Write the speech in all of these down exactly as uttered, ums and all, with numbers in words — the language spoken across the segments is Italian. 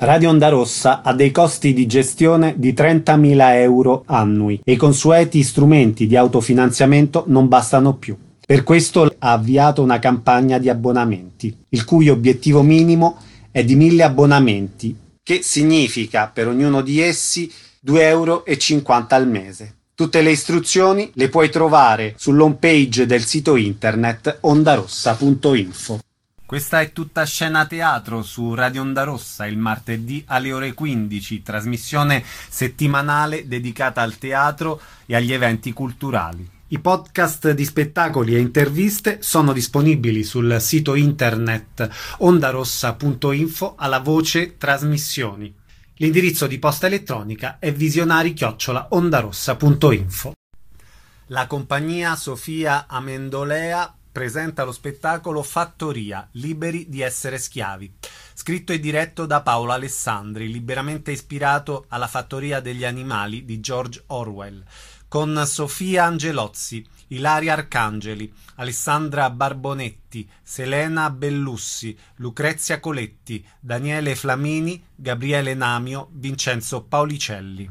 Radio Onda Rossa ha dei costi di gestione di trentamila euro annui e i consueti strumenti di autofinanziamento non bastano più. Per questo ha avviato una campagna di abbonamenti, il cui obiettivo minimo è di mille abbonamenti, che significa per ognuno di essi due euro e cinquanta al mese. Tutte le istruzioni le puoi trovare sull'home page del sito internet ondarossa punto info. Questa è tutta scena teatro su Radio Onda Rossa il martedì alle ore quindici, trasmissione settimanale dedicata al teatro e agli eventi culturali. I podcast di spettacoli e interviste sono disponibili sul sito internet ondarossa punto info alla voce trasmissioni. L'indirizzo di posta elettronica è visionari chiocciola ondarossa punto info. La compagnia Sofia Amendolea presenta lo spettacolo Fattoria, liberi di essere schiavi, scritto e diretto da Paolo Alessandri, liberamente ispirato alla Fattoria degli animali di George Orwell, con Sofia Angelozzi, Ilaria Arcangeli, Alessandra Barbonetti, Selena Bellussi, Lucrezia Coletti, Daniele Flamini, Gabriele Namio, Vincenzo Paulicelli.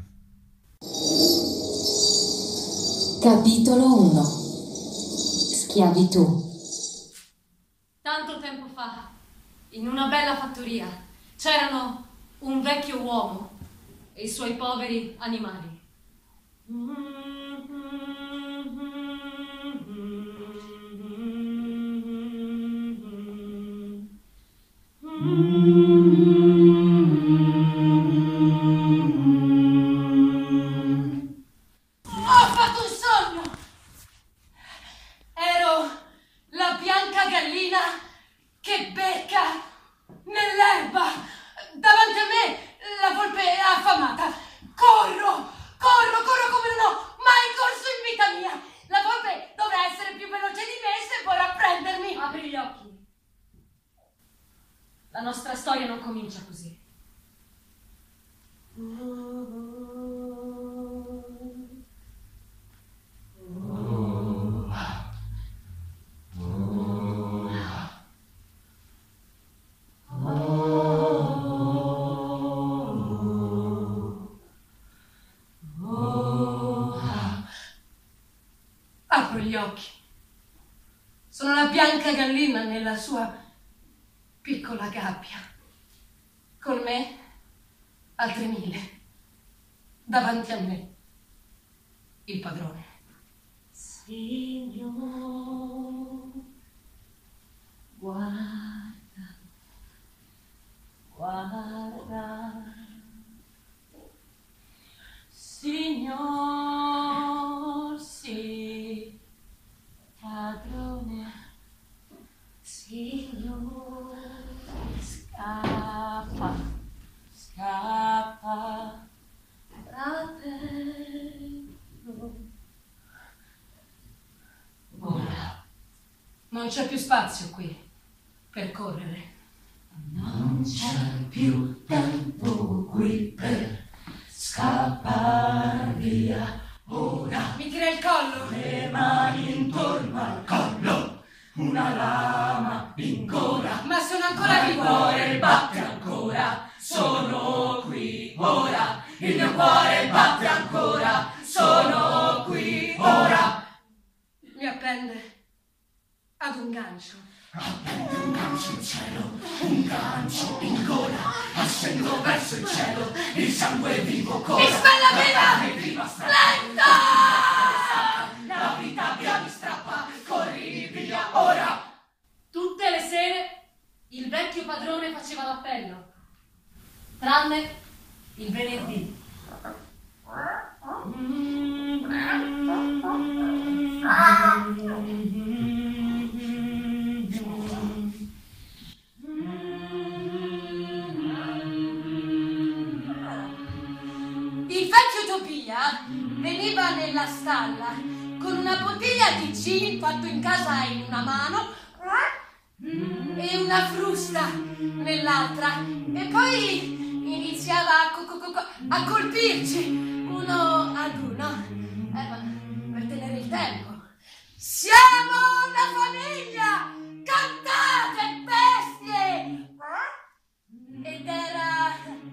Capitolo uno. Schiavitù. Tanto tempo fa, in una bella fattoria, c'erano un vecchio uomo e i suoi poveri animali. Ho fatto un sogno! Ero la bianca gallina che becca nell'erba davanti a me la volpe affamata. Corro, corro, corro come non ho mai corso in vita mia. La volpe dovrà essere più veloce di me se vorrà prendermi. Apri gli occhi. La nostra storia non comincia così. Apro gli occhi. Sono la bianca gallina nella sua piccola gabbia. Con me altri mille. Davanti a me il padrone. Signor, guarda, guarda. Signor, sì, padrone. Signor, scappa, scappa, fratello. Ora non c'è più spazio qui per correre. Non c'è più tempo qui per scappar via. Ora Mi tira il collo. le mani intorno al collo, una lama in gola, Ma sono ancora ma il vivo. cuore batte ancora, sono qui ora, il mio cuore batte ancora, sono qui ora. Mi appende ad un gancio. Appende un gancio in cielo, un gancio in gola, ascendo verso il cielo, il sangue vivo cola. Isabella viva! E viva sta- Lento! La vita via mi strappa, corri via ora. Tutte le sere il vecchio padrone faceva l'appello, tranne il venerdì. Il vecchio Tobia veniva nella stalla con una bottiglia di gin fatto in casa in una mano e una frusta nell'altra, e poi iniziava a, co- co- co- a colpirci uno ad uno, eh, ma per tenere il tempo. Siamo una famiglia! Cantate, bestie! Ed era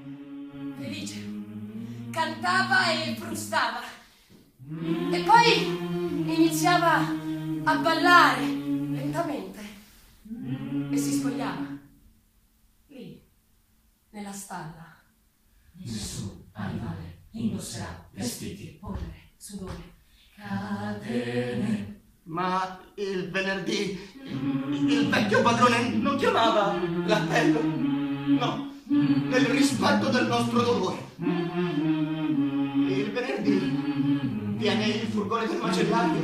cantava e frustava. E poi iniziava a ballare lentamente e si spogliava lì, nella stalla. Nessun animale indosserà vestiti, Polvere, sudore, catene. Ma il venerdì il vecchio padrone non chiamava l'appello? No, nel rispetto del nostro dolore. Il venerdì viene il furgone del macellaio.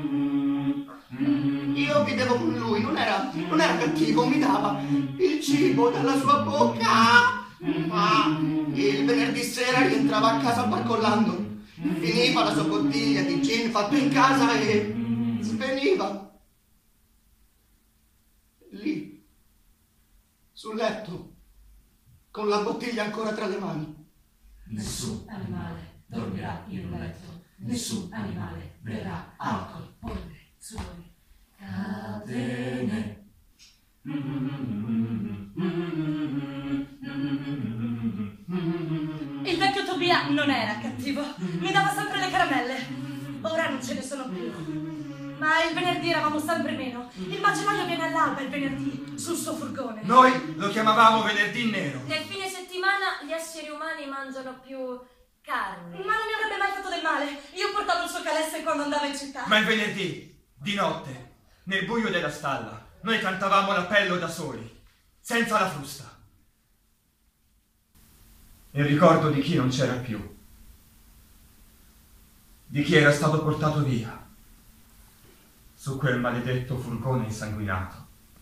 Io vivevo con lui, non era, non era cattivo, mi dava il cibo dalla sua bocca. Ma il venerdì sera rientrava a casa barcollando. Finiva la sua bottiglia di gin fatta in casa e sveniva. Lì, sul letto, con la bottiglia ancora tra le mani. Nessun animale dormirà in un letto, nessun animale berrà alcol, polvere, sudore, catene. Il vecchio Tobia non era cattivo, mi dava sempre le caramelle. Ora non ce ne sono più. Ma il venerdì eravamo sempre meno. Il macellaio viene all'alba il venerdì sul suo furgone. Noi lo chiamavamo venerdì nero. Nel fine settimana gli esseri umani mangiano più carne. Ma non mi avrebbe mai fatto del male. Io portavo il suo calesse quando andava in città. Ma il venerdì, di notte, nel buio della stalla, noi cantavamo l'appello da soli, senza la frusta. Il ricordo di chi non c'era più, di chi era stato portato via su quel maledetto furgone insanguinato.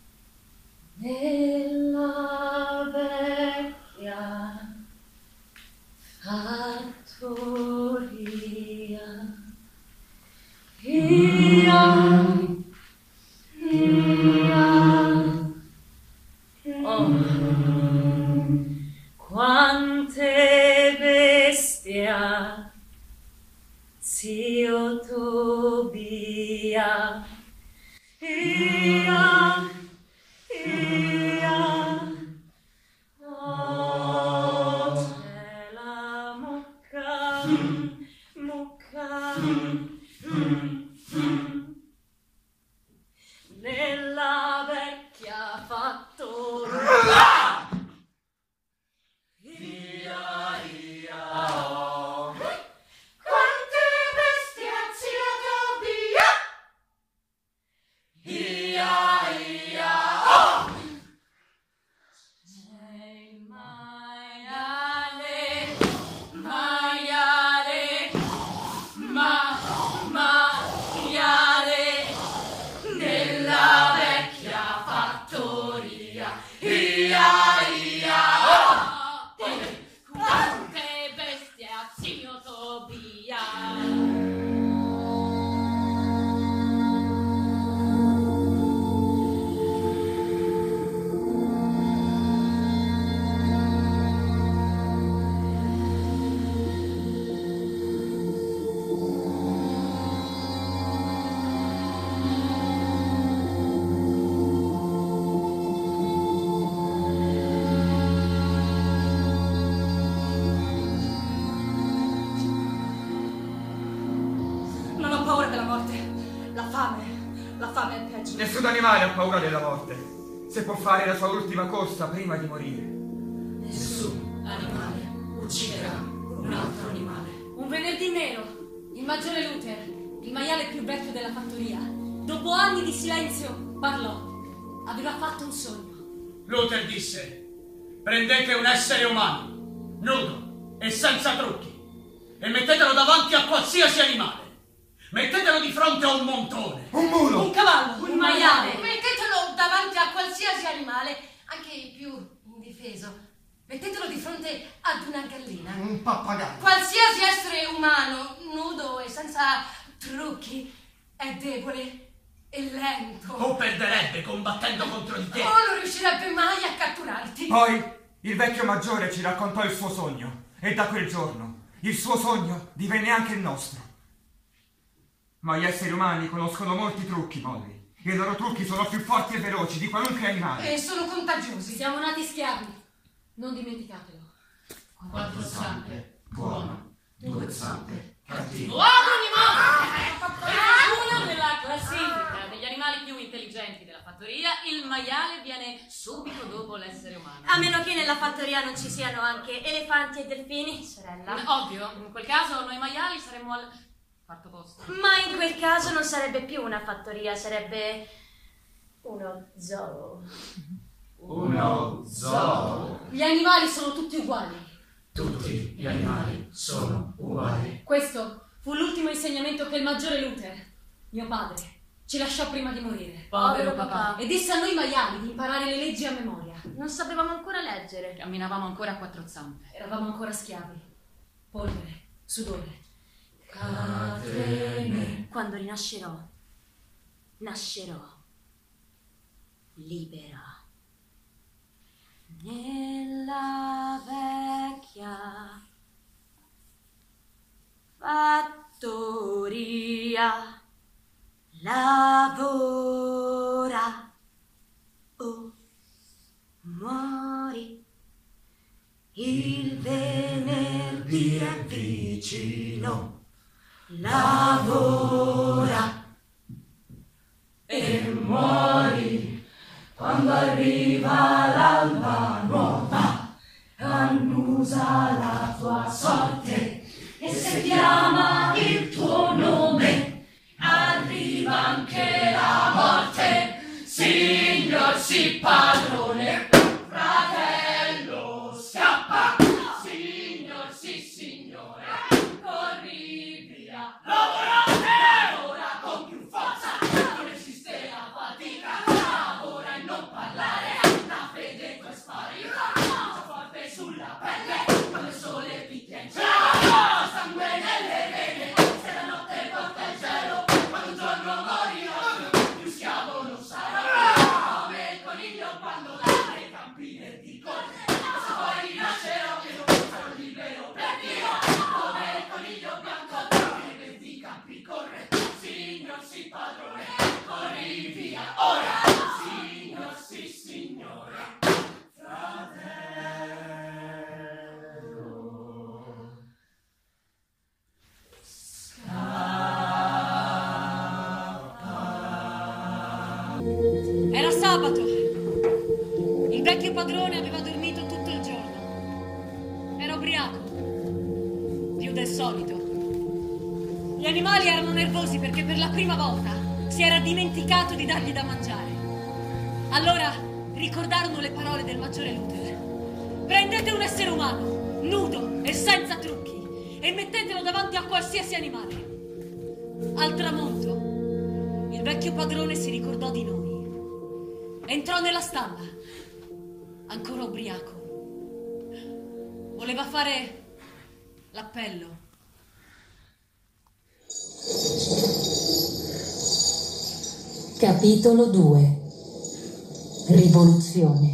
Nella vecchia fattoria Ia, ia, oh, quante bestia, zio Tobia, ia, ia, oh, c'è la mucca, mucca, nella vecchia fattoria. Ia, ia, oh. Quante bestie, zio Tobia. Ia, ia, oh. C'è il maiale, maiale, ma, maiale, nella vecchia fattoria. Ia, ia, oh. Quante bestie, zio Tobia. Non ho paura della morte. La fame, la fame è peggio. Nessun animale ha paura della morte, se può fare la sua ultima corsa prima di morire. Nessun animale ucciderà un altro animale. Un venerdì nero, il maggiore Luther, il maiale più vecchio della fattoria, dopo anni di silenzio, parlò. Aveva fatto un sogno. Luther disse: prendete un essere umano, nudo e senza trucchi, e mettetelo davanti a qualsiasi animale. Mettetelo di fronte a un montone, Un mulo! Un cavallo, Un maiale. Mettetelo davanti a qualsiasi animale, anche il più indifeso. Mettetelo di fronte ad una gallina. Un pappagallo. Qualsiasi essere umano, nudo e senza trucchi, è debole e lento. o perderebbe combattendo contro di te. O non riuscirebbe mai a catturarti. Poi il vecchio maggiore ci raccontò il suo sogno, e da quel giorno il suo sogno divenne anche il nostro. Ma gli esseri umani conoscono molti trucchi, Molly. I loro trucchi sono più forti e veloci di qualunque animale. E sono contagiosi. Siamo nati schiavi, non dimenticatelo. Quanto sangue buono Due zampe, cattivo. Uomo animoso! Per fortuna nella classifica degli animali più intelligenti della fattoria, il maiale viene subito dopo l'essere umano. A meno che nella fattoria non ci siano anche elefanti e delfini, sorella. Ovvio, in quel caso noi maiali saremmo al quarto posto. Ma in quel caso non sarebbe più una fattoria, sarebbe uno zoo. Uno zoo. Gli animali sono tutti uguali. Tutti gli animali sono uguali. Questo fu l'ultimo insegnamento che il maggiore Luther, mio padre, ci lasciò prima di morire. Povero papà. E disse a noi maiali di imparare le leggi a memoria. Non sapevamo ancora leggere. Camminavamo ancora a quattro zampe. Eravamo ancora schiavi. Polvere, sudore, catene. Quando rinascerò, nascerò libera. Nella vecchia fattoria lavora o muori. Il venerdì è vicino, lavora E muori quando arriva l'alba nuova, annusa la tua sorte, e se chiama il tuo nome arriva anche la morte. Signor sì padrone, fratello scappa. Signor sì signore, corri via. Lavorate! Lavora con più forza, non esiste la fatica. Lavora e non parlare, la fede poi sparirà. C'è forte sulla pelle, quando il sole picchia in cielo. Sangue nelle vene, se la notte porta il cielo. Quando un giorno morirò, più schiavo non sarò. Come il coniglio quando lascia i campi verdi corre. Se poi rinascerò che non sarò libero per Dio. Come il coniglio bianco tra i verdi campi corre. Signor sì padrone, corri via ora. Signor sì signore, fratello scappa. Era sabato. Il vecchio padrone aveva dormito tutto il giorno. Era ubriaco, più del solito. Gli animali erano nervosi perché per la prima volta si era dimenticato di dargli da mangiare. Allora ricordarono le parole del maggiore Luther. Prendete un essere umano, nudo e senza trucchi, e mettetelo davanti a qualsiasi animale. Al tramonto, il vecchio padrone si ricordò di noi. Entrò nella stalla, ancora ubriaco. Voleva fare l'appello. Capitolo due. Rivoluzione.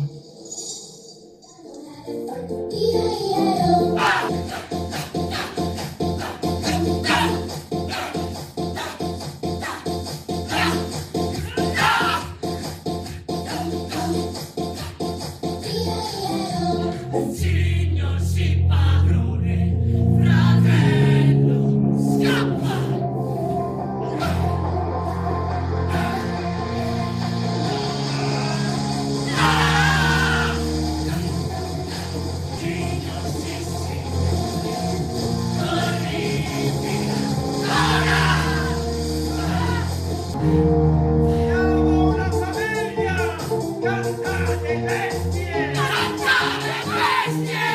Signor sì padrone, fratello scappa. Signor sì sì, corri via ora. Siamo una famiglia, cantate bestie, cantate bestie.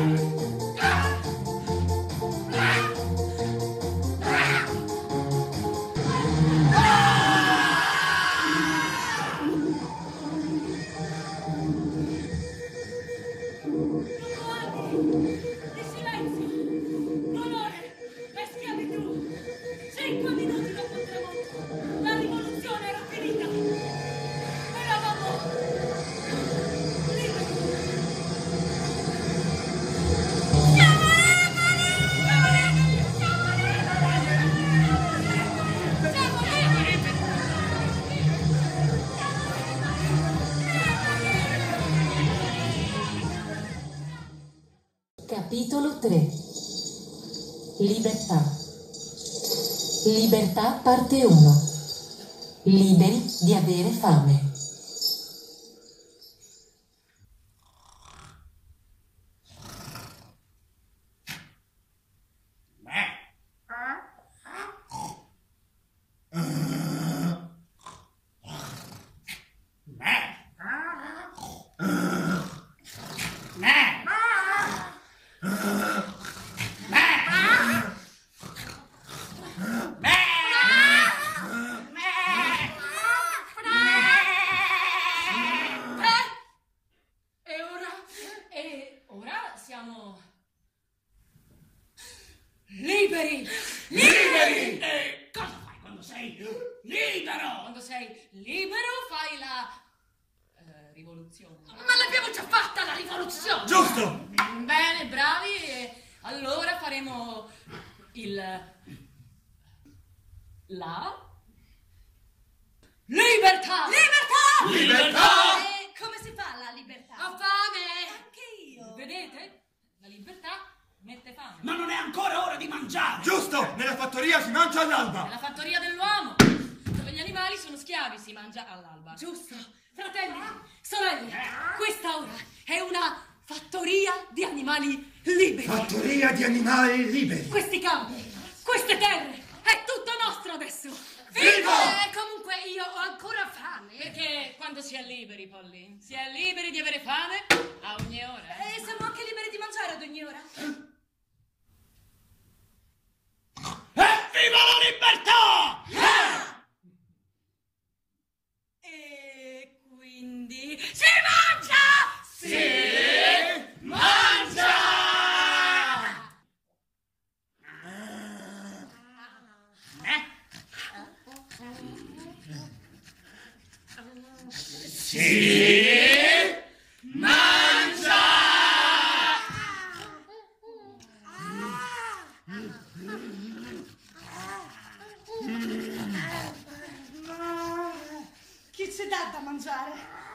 Di silenzio! Dolore e schiavitù! Cinque minuti dopo il tramonto, la rivoluzione era finita! Eravamo liberi! Siamo liberi! Siamo liberi! Siamo liberi! Capitolo tre. Libertà. Libertà parte uno. Liberi di avere fame. Liberi! Liberi! E cosa fai quando sei libero? Quando sei libero fai la... eh, rivoluzione. Ma l'abbiamo già fatta la rivoluzione! Giusto! Bene, bravi. E allora faremo il... la... libertà! Libertà! Libertà! E come si fa la libertà? Ho fame! Anche io! Vedete? La libertà mette fame. Ma non è ancora ora di mangiare! Giusto! Nella fattoria si mangia all'alba! Nella fattoria dell'uomo, dove gli animali sono schiavi, si mangia all'alba. Giusto. Fratelli, sorelle, questa ora è una fattoria di animali liberi. Fattoria di animali liberi! Questi campi, queste terre, è tutto nostro adesso. Viva! Eh, comunque io ho ancora fame. Perché quando si è liberi, Polly, si è liberi di avere fame a ogni ora. E siamo anche liberi di mangiare ad ogni ora. Evviva la libertà! E quindi... Si mangia! Si mangia! Si mangia! Chi ci dà da mangiare?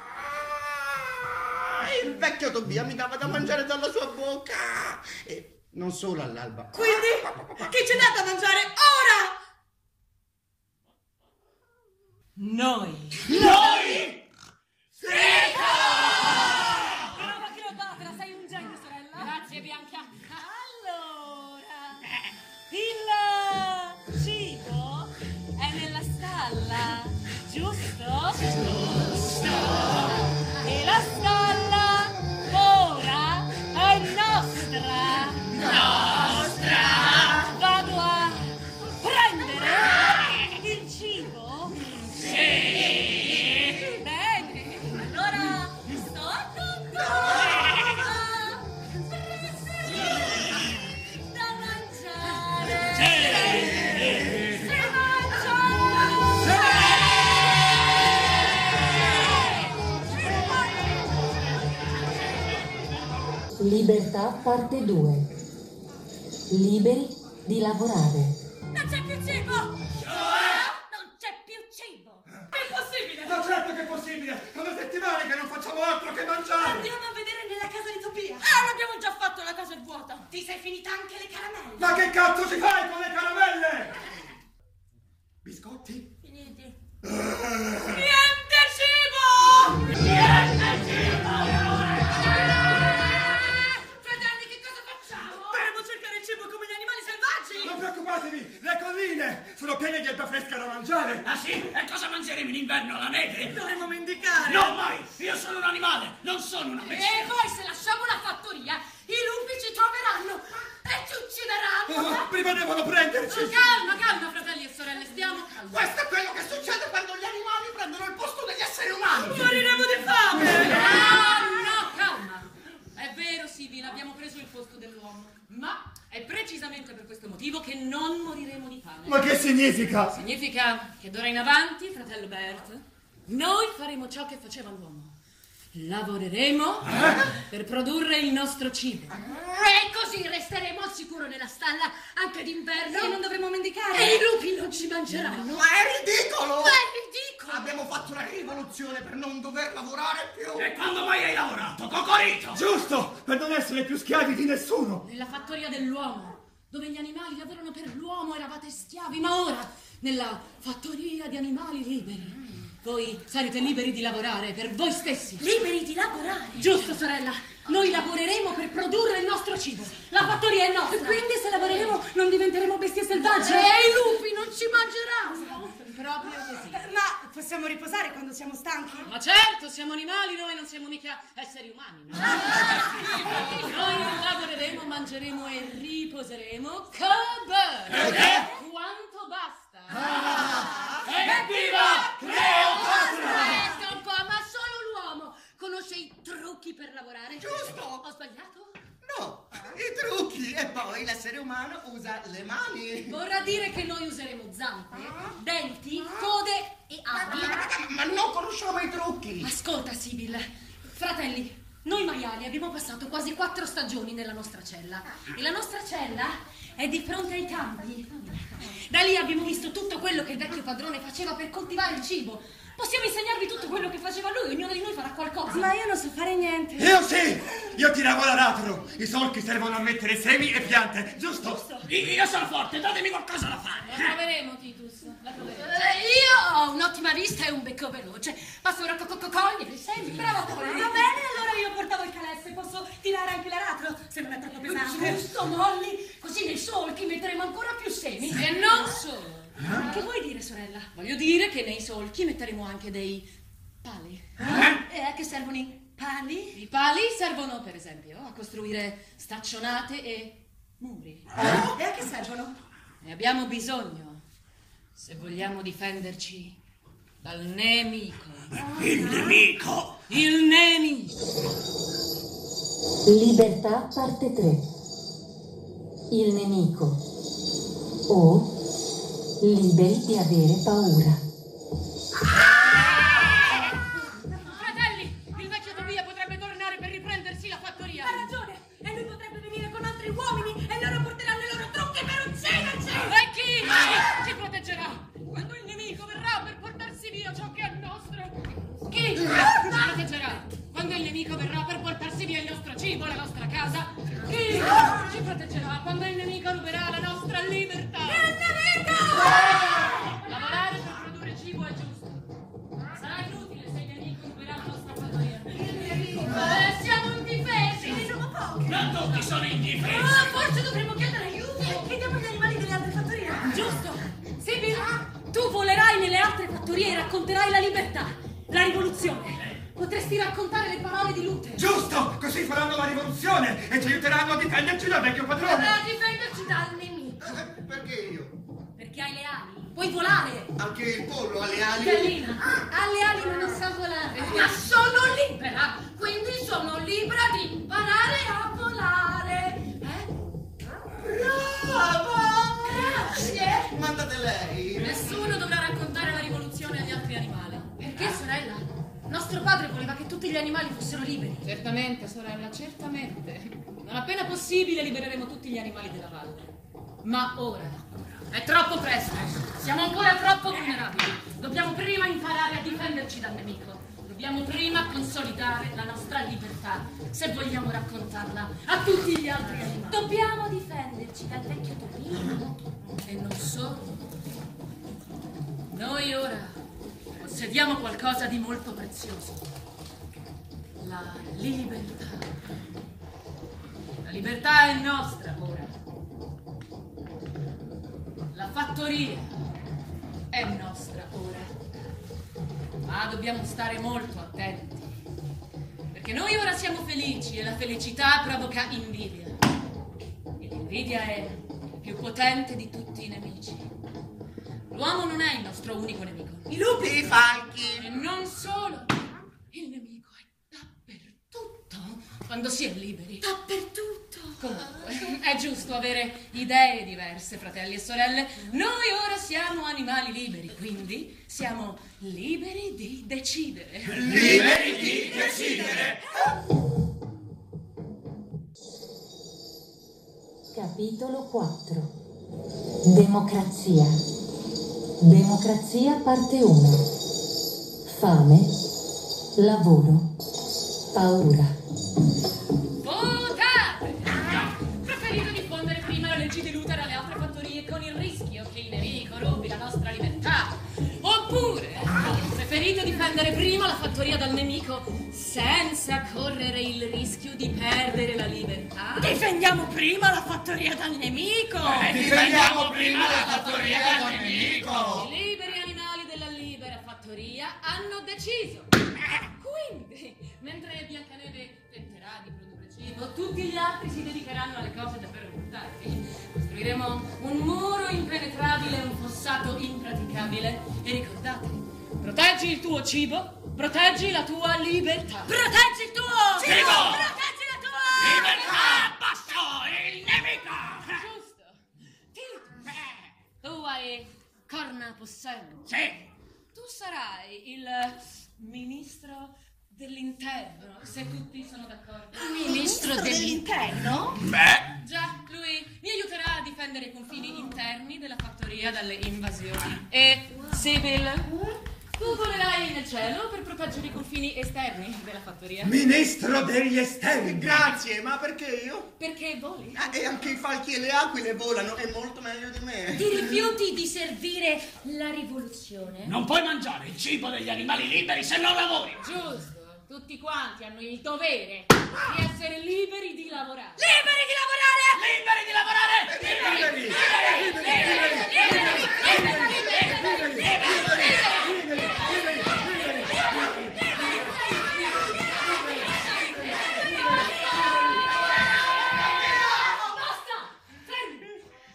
Il vecchio Tobia mi dava da mangiare dalla sua bocca. E non solo all'alba. Quindi, chi ci dà da mangiare ora? Noi. Noi! Brava Cleopatra, sei un genio, sorella. Grazie, Bianca. Allora, il cibo è nella stalla, giusto? Giusto. E la stalla ora è nostra. Nostra. Vado a prendere il cibo. Sì. Bene. Allora sto a tutto. Da mangiare. Si mangia. Libertà parte due. Liberi di lavorare. Non c'è più cibo! Non c'è più cibo! È possibile. Ma certo che è possibile! Sono settimane che non facciamo altro che mangiare! Andiamo a vedere nella casa di Tobia! Ah, l'abbiamo già fatto, la casa è vuota. Ti sei finita anche le caramelle! Ma che cazzo ci fai con le caramelle? Biscotti? Finiti! Niente cibo! Niente cibo! Fratelli, che cosa facciamo? Dovremmo cercare il cibo come gli animali selvaggi! Non preoccupatevi, le colline sono piene di erba fresca da mangiare! Ah sì? E cosa mangeremo in inverno? La neve? Dovremmo mendicare! No, mai! Io sono un animale, non sono una bestia! E poi se lasciamo la fattoria, i lupi ci troveranno e ci uccideranno! Oh, prima devono prenderci! Calma, calma, fratelli e sorelle, stiamo calmi. Questo è quello che succede quando gli animali prendono il posto degli esseri umani. Moriremo di fame! No, no, calma. È vero, Sibila, abbiamo preso il posto dell'uomo, ma è precisamente per questo motivo che non moriremo di fame. Ma che significa? Significa che d'ora in avanti, fratello Bert, noi faremo ciò che faceva l'uomo. Lavoreremo per produrre il nostro cibo. E così resteremo al sicuro nella stalla anche d'inverno! E non dovremo mendicare. E i lupi non ci mangeranno! Ma è ridicolo! Ma è ridicolo! Abbiamo fatto una rivoluzione per non dover lavorare più. E quando mai hai lavorato, Cocorito? Giusto! Per non essere più schiavi di nessuno! Nella fattoria dell'uomo, dove gli animali lavorano per l'uomo, eravate schiavi, ma ora, nella fattoria di animali liberi, voi sarete liberi di lavorare per voi stessi. Liberi di lavorare? Giusto, sorella. Noi lavoreremo per produrre il nostro cibo. La fattoria è nostra. E quindi se lavoreremo non diventeremo bestie selvagge? E i lupi non ci mangeranno. Proprio così. Ma possiamo riposare quando siamo stanchi? Ma certo, siamo animali, noi non siamo mica esseri umani. No? Noi lavoreremo, mangeremo e riposeremo. Che bello! Quanto basta! Evviva Cleopatra! Aspetta un po', ma solo l'uomo conosce i trucchi per lavorare. Giusto! Ho sbagliato? No, i trucchi. E poi l'essere umano usa le mani. Vorrà dire che noi useremo zampe, denti, code e ali. Ma non conosciamo i trucchi. Ascolta, Sibyl. Fratelli, noi maiali abbiamo passato quasi quattro stagioni nella nostra cella. E la nostra cella è di fronte ai campi. Da lì abbiamo visto tutto quello che il vecchio padrone faceva per coltivare il cibo. Possiamo insegnarvi tutto quello che faceva lui, ognuno di noi farà qualcosa. Ma io non so fare niente. Io sì! Io tiravo l'aratro! I solchi servono a mettere semi e piante, giusto? Giusto. Io sono forte, datemi qualcosa da fare. La troveremo, Titus. La troveremo. Eh, io ho un'ottima vista e un becco veloce. Passo ora co- co- cogliere i semi. Brava a cogliere. Va bene, allora io portavo il calesse. Posso tirare anche l'aratro, se non è troppo pesante. Giusto, Molly. Così nei solchi metteremo ancora più semi. E non solo. Che vuoi dire, sorella? Voglio dire che nei solchi metteremo anche dei pali. E a che servono i pali? I pali servono, per esempio, a costruire staccionate e muri. E a che servono? Ne abbiamo bisogno se vogliamo difenderci dal nemico. Il nemico! Il nemico! Libertà parte tre. Il nemico. O liberi di avere paura. Fratelli, il vecchio Tobia potrebbe tornare per riprendersi la fattoria. Ha ragione! E lui potrebbe venire con altri uomini e loro porteranno i loro trucchi per ucciderci! E chi? Ci proteggerà quando il nemico verrà per portarsi via ciò che è nostro. Chi? Ci proteggerà quando il nemico verrà per portarsi via il nostro cibo, la nostra casa. Chi? Ci proteggerà quando il nemico ruberà la nostra libertà. Il nemico! Lavorare per produrre cibo è giusto. Sarà inutile se il nemico ruberà la nostra fattoria. Eh, siamo indifesi. Siamo pochi. Non tutti sono indifesi. Ah, forse dovremmo chiedere aiuto. Chiediamo agli animali delle altre fattorie. Giusto. Sibyl, tu volerai nelle altre fattorie e racconterai la libertà, la rivoluzione. Potresti raccontare le parole di Luther. Giusto! Così faranno la rivoluzione e ci aiuteranno a difenderci dal vecchio padrone! A difenderci dal nemico. Eh, perché io? Perché hai le ali. Puoi volare. Anche il pollo ha le ali. Gallina. Ha le ali ma non sa volare. Ma sono libera. Quindi sono libera di imparare a volare. Eh? Brava! Grazie. Mandate lei. Nessuno dovrà raccontare la rivoluzione agli altri animali. Perché, sorella? Nostro padre voleva che tutti gli animali fossero liberi. Certamente, sorella, certamente. Non appena possibile libereremo tutti gli animali della valle. Ma ora è troppo presto. Siamo ancora troppo vulnerabili. Dobbiamo prima imparare a difenderci dal nemico. Dobbiamo prima consolidare la nostra libertà, se vogliamo raccontarla a tutti gli altri animali. Dobbiamo difenderci dal vecchio Tobia. E non solo. Noi ora possediamo qualcosa di molto prezioso. La libertà. La libertà è nostra ora. La fattoria è nostra ora. Ma dobbiamo stare molto attenti. Perché noi ora siamo felici e la felicità provoca invidia. E l'invidia è il più potente di tutti i nemici. L'uomo non è il nostro unico nemico. I lupi, i falchi. E non solo. Il nemico è dappertutto quando si è liberi. Dappertutto. Comunque, è giusto avere idee diverse, fratelli e sorelle. Noi ora siamo animali liberi, quindi siamo liberi di decidere. Liberi di decidere. Capitolo quattro. Democrazia. Democrazia parte uno. Fame, lavoro, paura. Votate! Preferite diffondere prima la leggi di Luther alle altre fattorie con il rischio che il nemico rubi la nostra libertà. Oppure preferite difendere prima la fattoria dal nemico senza correre il rischio di perdere la libertà? Difendiamo prima la fattoria dal nemico! Eh, difendiamo prima la fattoria dal nemico! I liberi animali della libera fattoria hanno deciso. Quindi, mentre Biancaneve tenterà di produrre cibo, tutti gli altri si dedicheranno alle cose davvero importanti. Costruiremo un muro impenetrabile, un fossato impraticabile. E ricordate, proteggi il tuo cibo, proteggi la tua libertà. Proteggi il tuo cibo! Proteggi la tua Libertà! Basso il nemico! Giusto. Titus, tu hai corna possenti. Sì! Tu sarai il ministro dell'interno, se tutti sono d'accordo. Ministro dell'interno? Beh! Già, lui mi aiuterà a difendere i confini interni della fattoria dalle invasioni. E Sibyl, tu volerai nel cielo per proteggere i confini esterni della fattoria. Ministro degli esterni! Grazie, ma perché io? Perché voli? Ah, e anche i falchi e le aquile volano, è molto meglio di me. Ti rifiuti di servire la rivoluzione? Non puoi mangiare il cibo degli animali liberi se non lavori! Giusto. Tutti quanti hanno il dovere di essere liberi di lavorare. Liberi di lavorare! Liberi di lavorare! Liberi! Liberi! Liberi! Liberi! Basta! Fermi!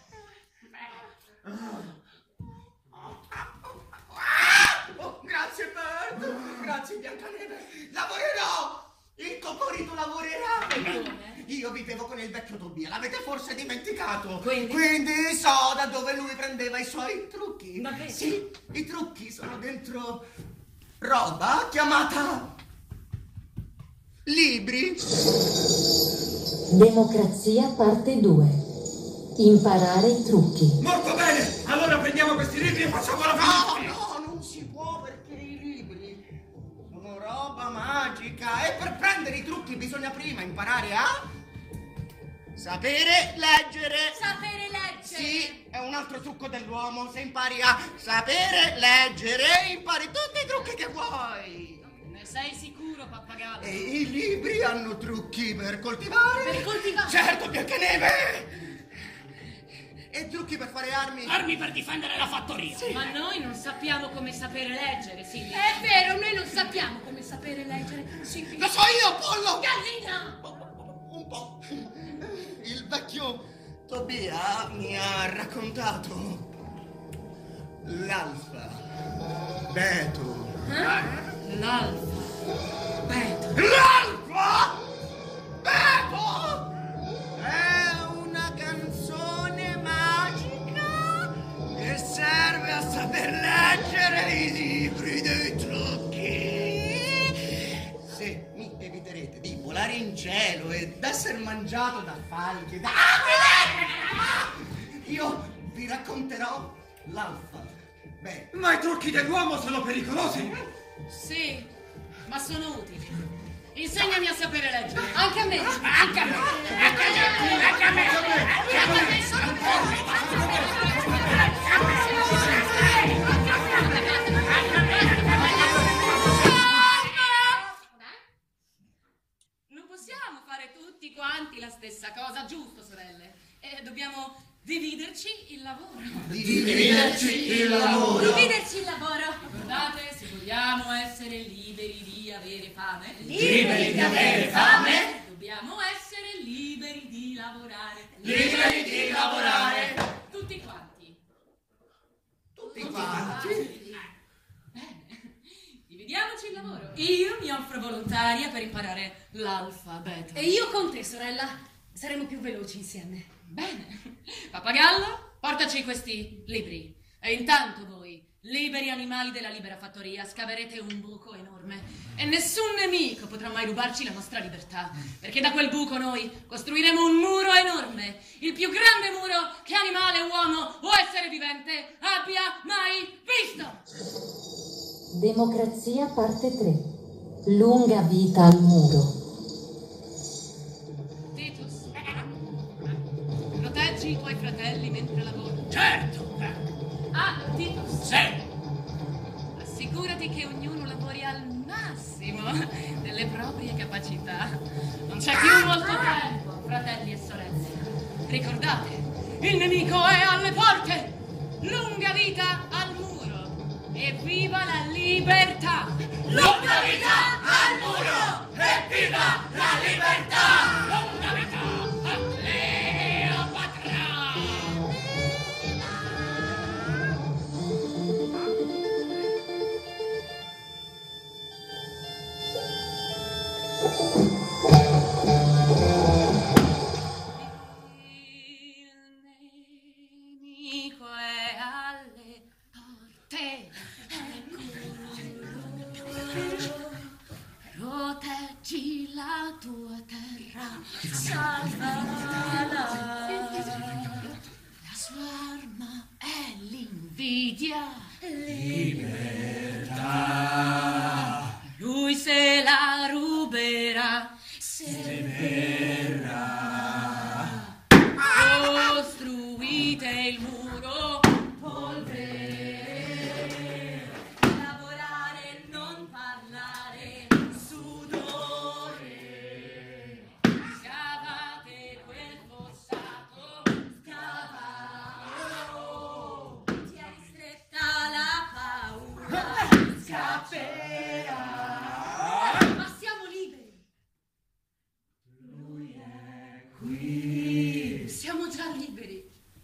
Oh, grazie Bert, grazie Biancaneve. Lavorerò! Il Cocorito lavorerà! Come? Io vivevo con il vecchio Tobia, l'avete forse dimenticato? Quindi? Quindi so da dove lui prendeva i suoi trucchi. Davvero? Sì, i trucchi sono dentro roba chiamata libri. Democrazia parte due. Imparare i trucchi. Molto bene! Allora prendiamo questi libri e facciamo la No, fine! no, non si può perché i libri sono roba magica e per prendere i trucchi bisogna prima imparare a sapere leggere. Sapere leggere! Sì, è un altro trucco dell'uomo. Se impari a sapere leggere, impari tutti i trucchi che vuoi. Ne sei sicuro, pappagallo? E i libri hanno trucchi per coltivare. Per coltivare? Certo, Biancaneve! E trucchi per fare armi. Armi per difendere la fattoria! Ma noi non sappiamo come sapere leggere, Silvia. È vero, noi non sappiamo come sapere leggere. Sì. Lo so io, pollo! Gallina! Un po'. Il vecchio Tobia mi ha raccontato l'alfa Beto. Eh? L'alfa. Beto. L'alfa Beto è una canzone magica che serve a saper leggere i libri dei trucchi. Se mi eviterete di volare in cielo ed essere mangiato da falchi e da aquile, io vi racconterò l'alfa. Beh, Ma i trucchi dell'uomo sono pericolosi! Sì, ma sono utili. Insegnami a sapere leggere. Anche a me. Anche a me. Anche a me! Anche a me! Non possiamo fare tutti quanti la stessa cosa, giusto, sorelle? E dobbiamo dividerci il lavoro. dividerci il lavoro. Dividerci il lavoro. Guardate, se vogliamo essere liberi di avere fame, Liberi di avere fame. dobbiamo essere liberi di lavorare. Liberi di lavorare! Tutti quanti. Tutti quanti. Bene, dividiamoci il lavoro. Io mi offro volontaria per imparare l'alfabeto. E io con te, sorella. Saremo più veloci insieme. Bene. Pappagallo, portaci questi libri. E intanto voi, liberi animali della libera fattoria, scaverete un buco enorme. E nessun nemico potrà mai rubarci la nostra libertà. Perché da quel buco noi costruiremo un muro enorme. Il più grande muro che animale, uomo o essere vivente abbia mai visto. Democrazia parte tre. Lunga vita al muro. Titus, proteggi proteggi i tuoi fratelli mentre lavorano? Certo! Ah, Titus. Sì! Assicurati che ognuno lavori al massimo delle proprie capacità. Non c'è più molto tempo, fratelli e sorelle. Ricordate, il nemico è alle porte! Lunga vita al muro! E viva la libertà! Lunga vita al muro! E viva la libertà! Lunga vita a Cleopatra! Proteggi la tua terra, salvala. La sua arma è l'invidia. Libertà. Lui se la ruberà, se verrà. Costruite il muro, polvere. Lavorare, non parlare. Scavate quel fossato, scavalo. Tieni stretta la paura, scapperà. Ma siamo liberi. Lui è qui. Siamo già liberi.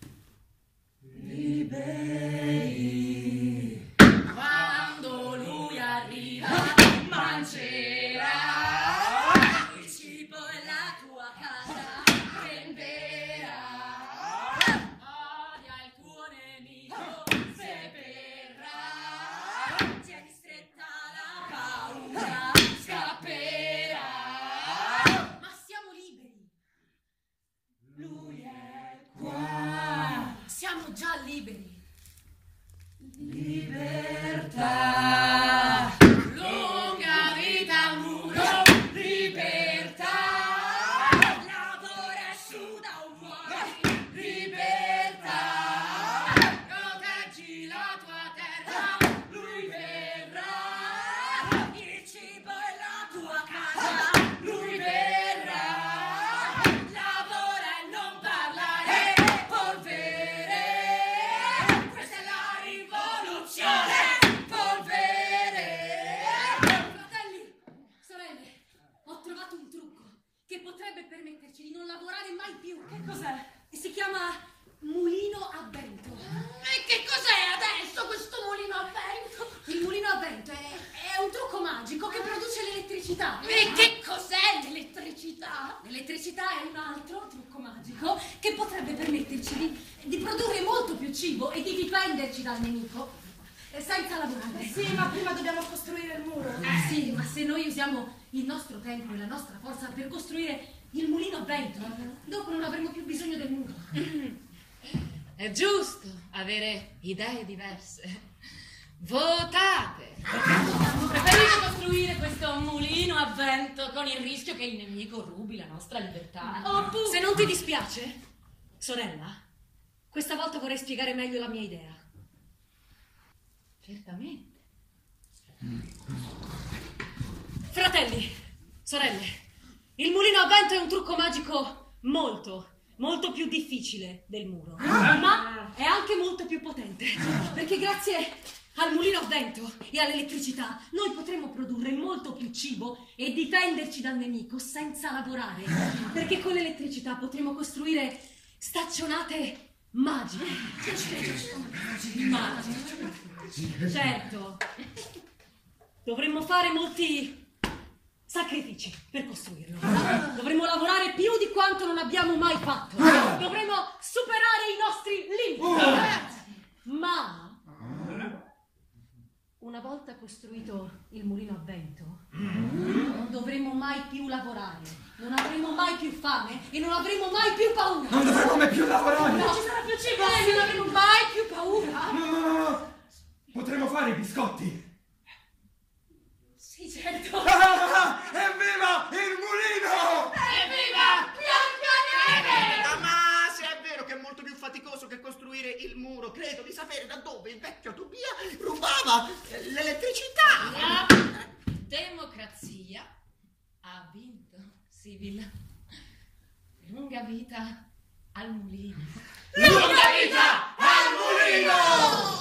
Liberi. Quando lui arriva, mangerà. Il cibo e la tua casa prenderà. Odia il tuo nemico se verrà. Tieni stretta la paura, scapperà. Ma siamo liberi. Lui è qua. Siamo già liberi. Libertà. Lunga vita al muro. Libertà. Lavora e suda un uomo. Libertà. Proteggi la tua terra. Lui verrà. Il cibo e la tua casa. Lui verrà. Lavora e non parlare. Polvere. Questa è la rivoluzione. Polvere. Fratelli, sorelle, ho trovato un trucco che potrebbe permetterci di non lavorare mai più. Che cos'è? Si chiama mulino a vento. E che cos'è adesso questo mulino a vento? Il mulino a vento è, è un trucco magico che produce l'elettricità. E che cos'è l'elettricità? L'elettricità è un altro trucco magico che potrebbe permetterci di, di produrre molto più cibo e di difenderci dal nemico eh, senza lavorare. Sì, ma prima dobbiamo costruire il muro. Eh, sì, ma se noi usiamo il nostro tempo e la nostra forza per costruire il mulino a vento, dopo non avremo più bisogno del muro. È giusto avere idee diverse. Votate! Preferite costruire questo mulino a vento con il rischio che il nemico rubi la nostra libertà? Oppure... Se non ti dispiace, sorella, questa volta vorrei spiegare meglio la mia idea. Certamente. Fratelli, sorelle, il mulino a vento è un trucco magico molto, molto più difficile del muro, ma è anche molto più potente, perché grazie al mulino a vento e all'elettricità noi potremo produrre molto più cibo e difenderci dal nemico senza lavorare, perché con l'elettricità potremo costruire staccionate magiche. Magiche. Certo, dovremmo fare molti sacrifici per costruirlo. Dovremmo lavorare più di quanto non abbiamo mai fatto. Dovremmo superare i nostri limiti. Ma una volta costruito il mulino a vento, non dovremo mai più lavorare, non avremo mai più fame e non avremo mai più paura. Non dovremo mai più lavorare. Non ci sarà più cibo e non avremo mai più paura. No, no, no, no. Potremo fare i biscotti. Sì, certo. Ah, evviva il mulino! Evviva Biancaneve! Ah, ma se è vero che è molto solo credo di sapere da dove il vecchio Tobia rubava l'elettricità. La democrazia ha vinto, Sibyl. Lunga vita al mulino. Lunga vita al mulino!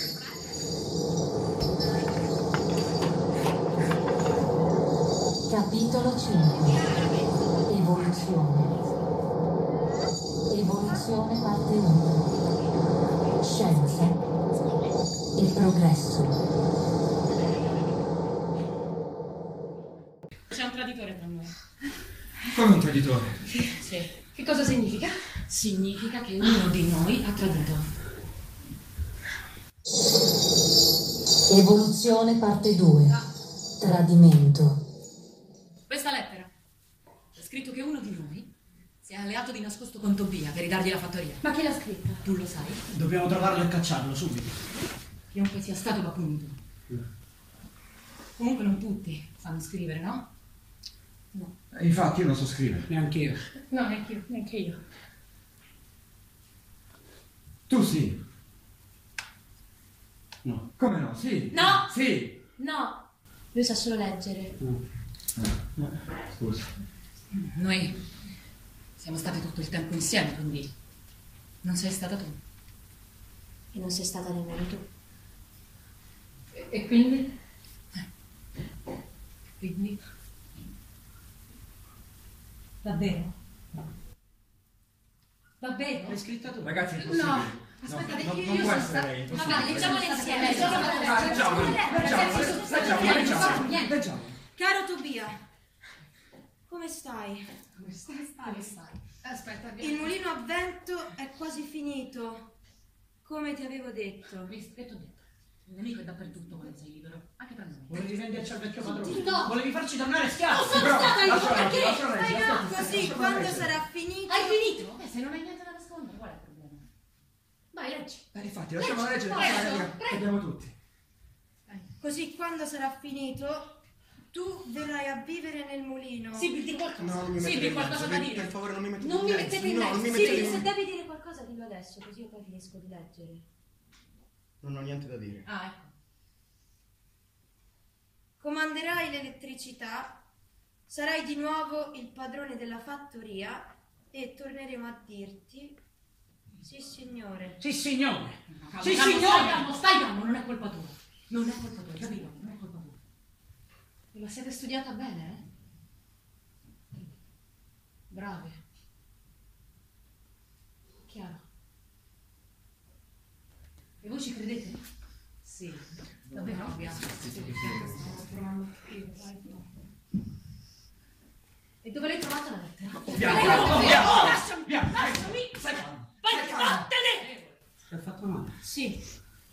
Capitolo cinque. Evoluzione. Evoluzione parte uno. Scienza e progresso. C'è un traditore tra noi. Come un traditore? Sì. Che cosa significa? Significa che uno di noi ha tradito. Evoluzione parte due. Tradimento. Questa lettera. C'è scritto che uno di noi si è alleato di nascosto con Tobia per ridargli la fattoria. Ma chi l'ha scritta? Tu lo sai? Dobbiamo trovarlo e cacciarlo subito. Chiunque sia stato va punito. Comunque non tutti sanno scrivere, no? No. Eh, infatti io non so scrivere. Neanche io. No, neanche io, neanche io. Tu sì. No. Come no? Sì. No! Sì. No, lui sa solo leggere. No. Scusa. Noi siamo stati tutto il tempo insieme, quindi non sei stata tu. E non sei stata nemmeno tu. E, e quindi? Eh. Quindi? Davvero? Davvero? L'hai scritta tu? Ragazzi, è No, impossibile. aspetta, no, io, no, io non può sono essere stata... lei, è impossibile. Vabbè, leggiamole insieme, leggiamole Leggiamole, leggiamole, leggiamole, leggiamole, leggiamole. Caro Tobia, come stai? Come stai? Come stai? Aspetta, Il mulino a vento è quasi finito, come ti avevo detto. Visto che ti ho detto? Il nemico è dappertutto quando sei libero, anche tra noi. Volevi venderci al vecchio padrone? No. Volevi farci tornare schiavi? Non sono stata io, lasciala perché? leggere, lasciala leggere, Stai aspetta, così, lasciala quando leggere. sarà finito... Hai finito? Eh, se non hai niente da nascondere, qual è il problema? Vai, leggi. Eh, infatti, lasciamola leggere, Prego, lasciamola prego. leggere, abbiamo tutti. Così quando sarà finito, tu verrai a vivere nel mulino. Sì, di qualcosa. No, non mi Sì, mettete di in qualcosa mezzo, da dire. per favore non mi mettete Non in mi mezzo. mettete in No, mezzo. non mi Sì, mettete in se mezzo. devi dire qualcosa dillo adesso, così io poi finisco di leggere. Non ho niente da dire. Ah, ecco. Comanderai l'elettricità, sarai di nuovo il padrone della fattoria e torneremo a dirti sì signore. Sì, signore. Sì, Calmo, calmo, signore. Stai calmo, stai calmo, non è colpa tua. Non è colpa tua, capito? Non è colpa tua. E la siete studiata bene, eh? Brave. Chiaro. E voi ci credete? Sì. Davvero abbiamo. E dove l'hai trovata la lettera? Bianca, Bianca, lasciami, Bianca, lasciami. stai calmo. Vai, vattene! Ti ha fatto male? Sì.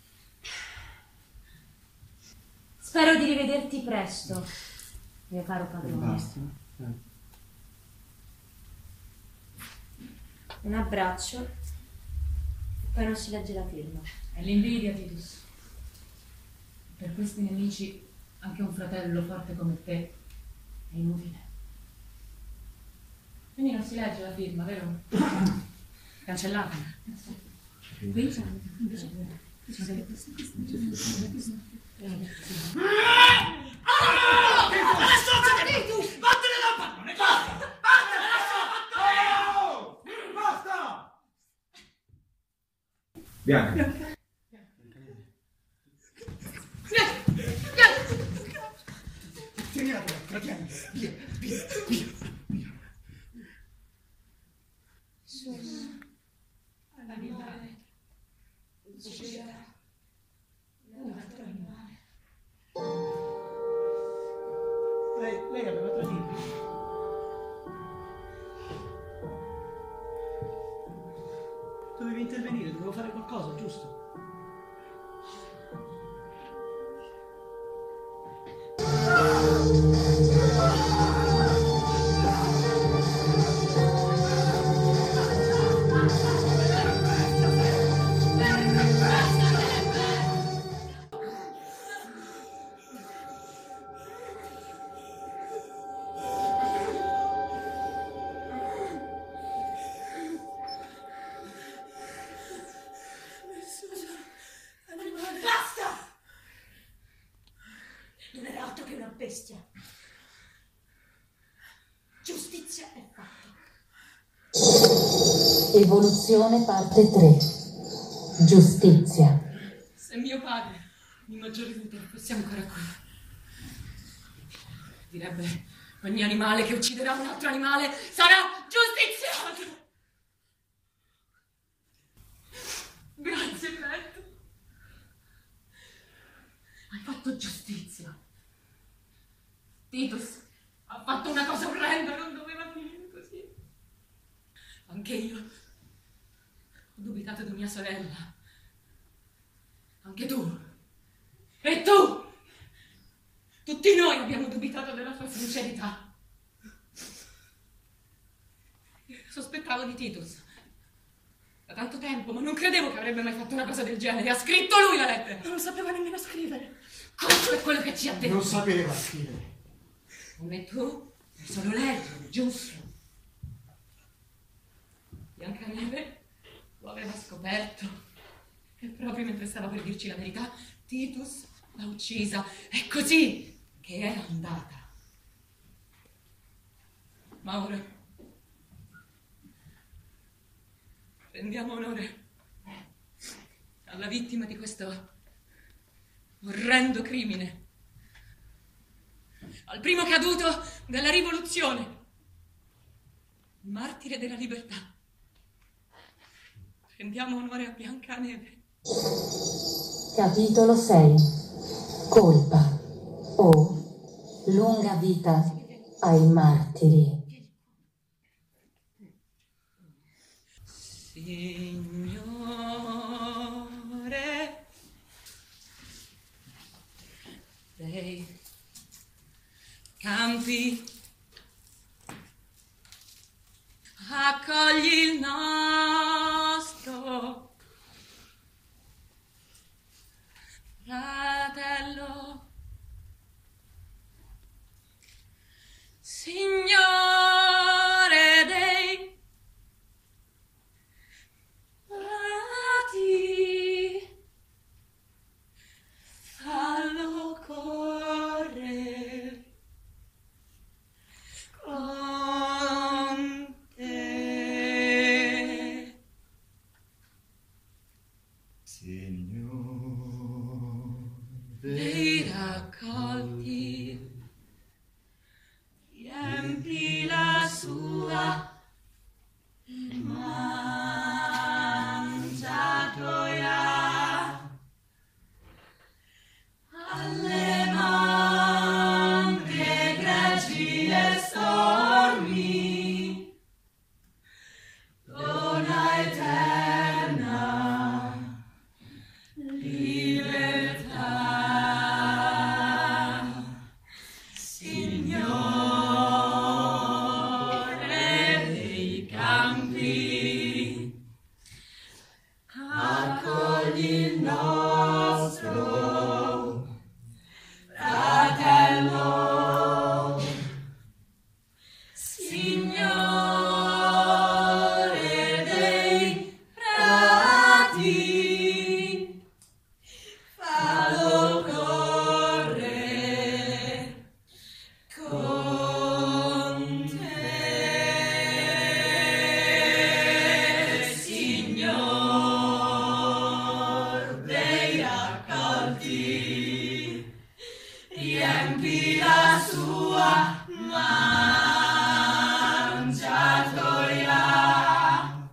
Spero di rivederti presto, mio caro padrone. Basta. Eh. Un abbraccio, poi non si legge la firma. È l'invidia, Titus. Per questi nemici, anche un fratello forte come te è inutile. Quindi non si legge la firma, vero? Cancellata. Qui? Invece... Vattene dal padrone, basta! Vattene, lascia! Basta! Bianca. Tieni la tua, tieni. Via, via, via, via. Sono animale, società, un altro animale. Lei, lei aveva tradito. Dovevi intervenire, dovevo fare qualcosa, giusto? Nessuno bestia. Giustizia è fatta. Evoluzione parte tre. Giustizia. Se mio padre, il maggiore di te, fosse ancora qui, direbbe: ogni animale che ucciderà un altro animale sarà giustiziato. Grazie, Petto. Hai fatto giustizia. Titus ha fatto una cosa orrenda, non doveva finire così. Anche io ho dubitato di mia sorella. Anche tu. E tu. Tutti noi abbiamo dubitato della tua sincerità. Io sospettavo di Titus da tanto tempo, ma non credevo che avrebbe mai fatto una cosa del genere. Ha scritto lui la lettera. Non sapeva nemmeno scrivere. Questo è quello che ci ha detto. Non sapeva scrivere. Come tu, sai solo leggere, giusto? Biancaneve lo aveva scoperto e proprio mentre stava per dirci la verità, Titus l'ha uccisa. È così che è andata. Ma ora rendiamo onore alla vittima di questo orrendo crimine, al primo caduto della rivoluzione, il martire della libertà. Rendiamo onore a Biancaneve. Capitolo sei. Colpa o lunga vita ai martiri. Signore, dei campi, accogli il nostro fratello. Signore dei frati, fallo correre con te. Signore Dei raccolti, riempi la sua mangiatoia alle manche gracili stormi, dona eterna libertà. Signore dei campi, accogli il nostro fratello. Signore dei frati, fallo correre con te. Signor dei raccolti, riempi la sua mangiatoia,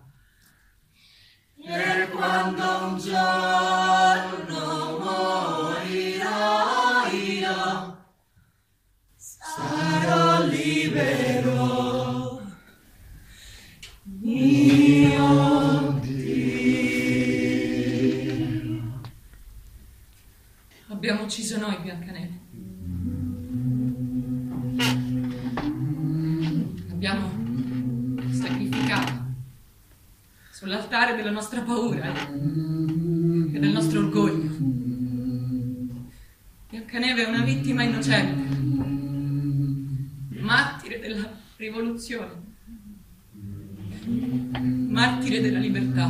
per quando un giorno morirò io, sarò libero, mio Dio. Abbiamo ucciso noi, Biancaneve. Abbiamo sacrificato sull'altare della nostra paura e del nostro orgoglio. Biancaneve è una vittima innocente, martire della rivoluzione, martire della libertà.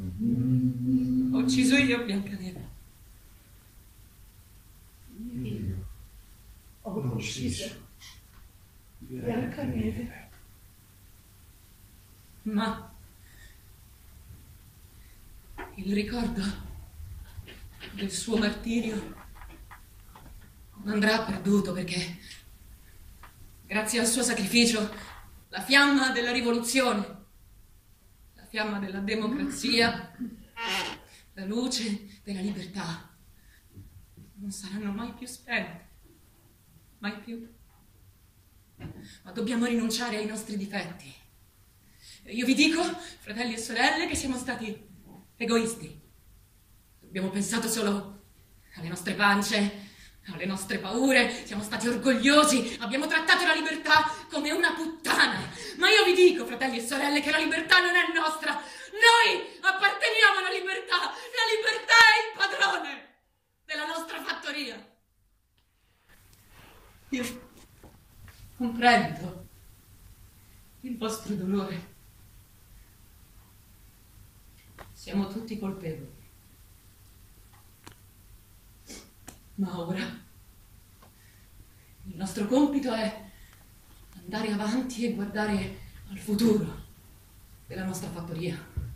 Ho ucciso io Biancaneve. Io. uccisa. Biancaneve. Ma il ricordo del suo martirio non andrà perduto, perché grazie al suo sacrificio la fiamma della rivoluzione, la fiamma della democrazia, la luce della libertà non saranno mai più spente, mai più. Ma dobbiamo rinunciare ai nostri difetti. Io vi dico, fratelli e sorelle, che siamo stati egoisti. Abbiamo pensato solo alle nostre pance, alle nostre paure, siamo stati orgogliosi, abbiamo trattato la libertà come una puttana. Ma io vi dico, fratelli e sorelle, che la libertà non è nostra. Noi apparteniamo alla libertà. La libertà è il padrone della nostra fattoria. Io comprendo il vostro dolore. Siamo tutti colpevoli. Ma ora il nostro compito è andare avanti e guardare al futuro della nostra fattoria.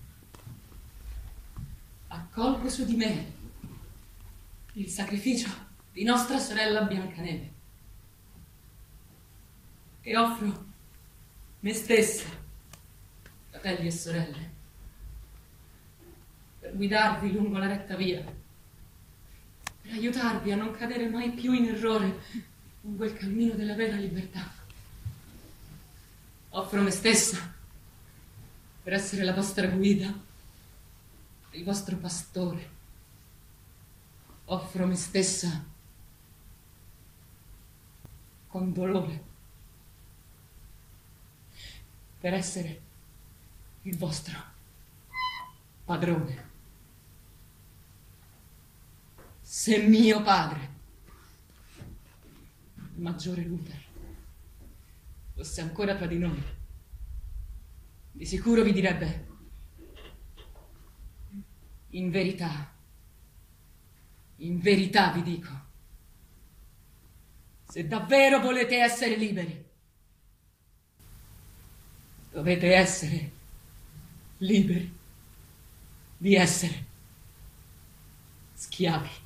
Accolgo su di me il sacrificio di nostra sorella Biancaneve e offro me stessa, fratelli e sorelle, per guidarvi lungo la retta via, per aiutarvi a non cadere mai più in errore lungo il cammino della vera libertà. Offro me stessa per essere la vostra guida, il vostro pastore. Offro me stessa con dolore per essere il vostro padrone. Se mio padre, il maggiore Luther, fosse ancora tra di noi, di sicuro vi direbbe: in verità, in verità vi dico, se davvero volete essere liberi, dovete essere liberi di essere schiavi.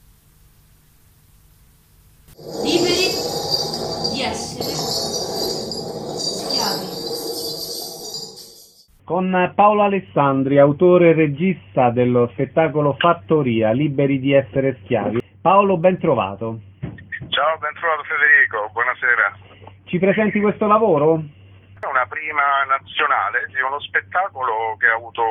Liberi di essere schiavi. Con Paolo Alessandri, autore e regista dello spettacolo Fattoria, Liberi di essere schiavi. Paolo, ben trovato. Ciao, ben trovato Federico, buonasera. Ci presenti questo lavoro? È una prima nazionale di uno spettacolo che ha avuto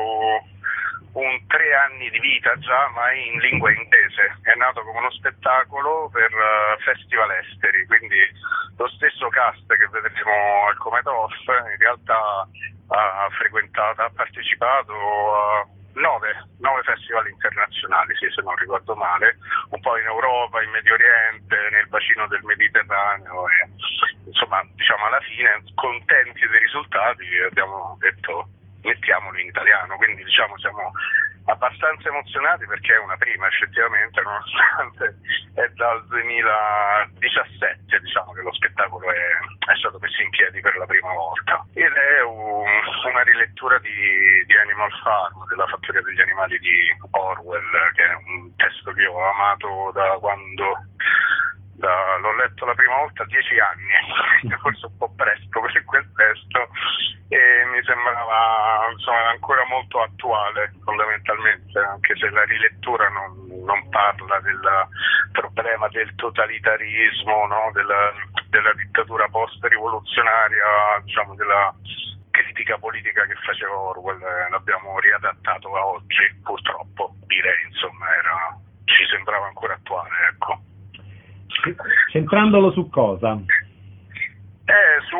un tre anni di vita già, ma in lingua inglese. È nato come uno spettacolo per uh, festival esteri, quindi lo stesso cast che vedremo al Cometa Off in realtà ha frequentato, ha partecipato a nove, nove festival internazionali, sì, se non ricordo male, un po' in Europa, in Medio Oriente, nel bacino del Mediterraneo e insomma, diciamo alla fine, contenti dei risultati, abbiamo detto mettiamolo in italiano, quindi diciamo siamo abbastanza emozionati perché è una prima effettivamente, nonostante è dal duemiladiciassette diciamo che lo spettacolo è, è stato messo in piedi per la prima volta ed è un, una rilettura di, di Animal Farm, della fattoria degli animali di Orwell, che è un testo che io ho amato da quando da, l'ho letto la prima volta a dieci anni, forse un po' presto per quel testo, e mi sembrava insomma ancora molto attuale fondamentalmente, anche se la rilettura non, non parla del problema del totalitarismo, no? della, della dittatura post-rivoluzionaria, diciamo della critica politica che faceva Orwell. L'abbiamo riadattato a oggi, purtroppo direi, insomma era, ci sembrava ancora attuale, ecco. Centrandolo su cosa? Eh, su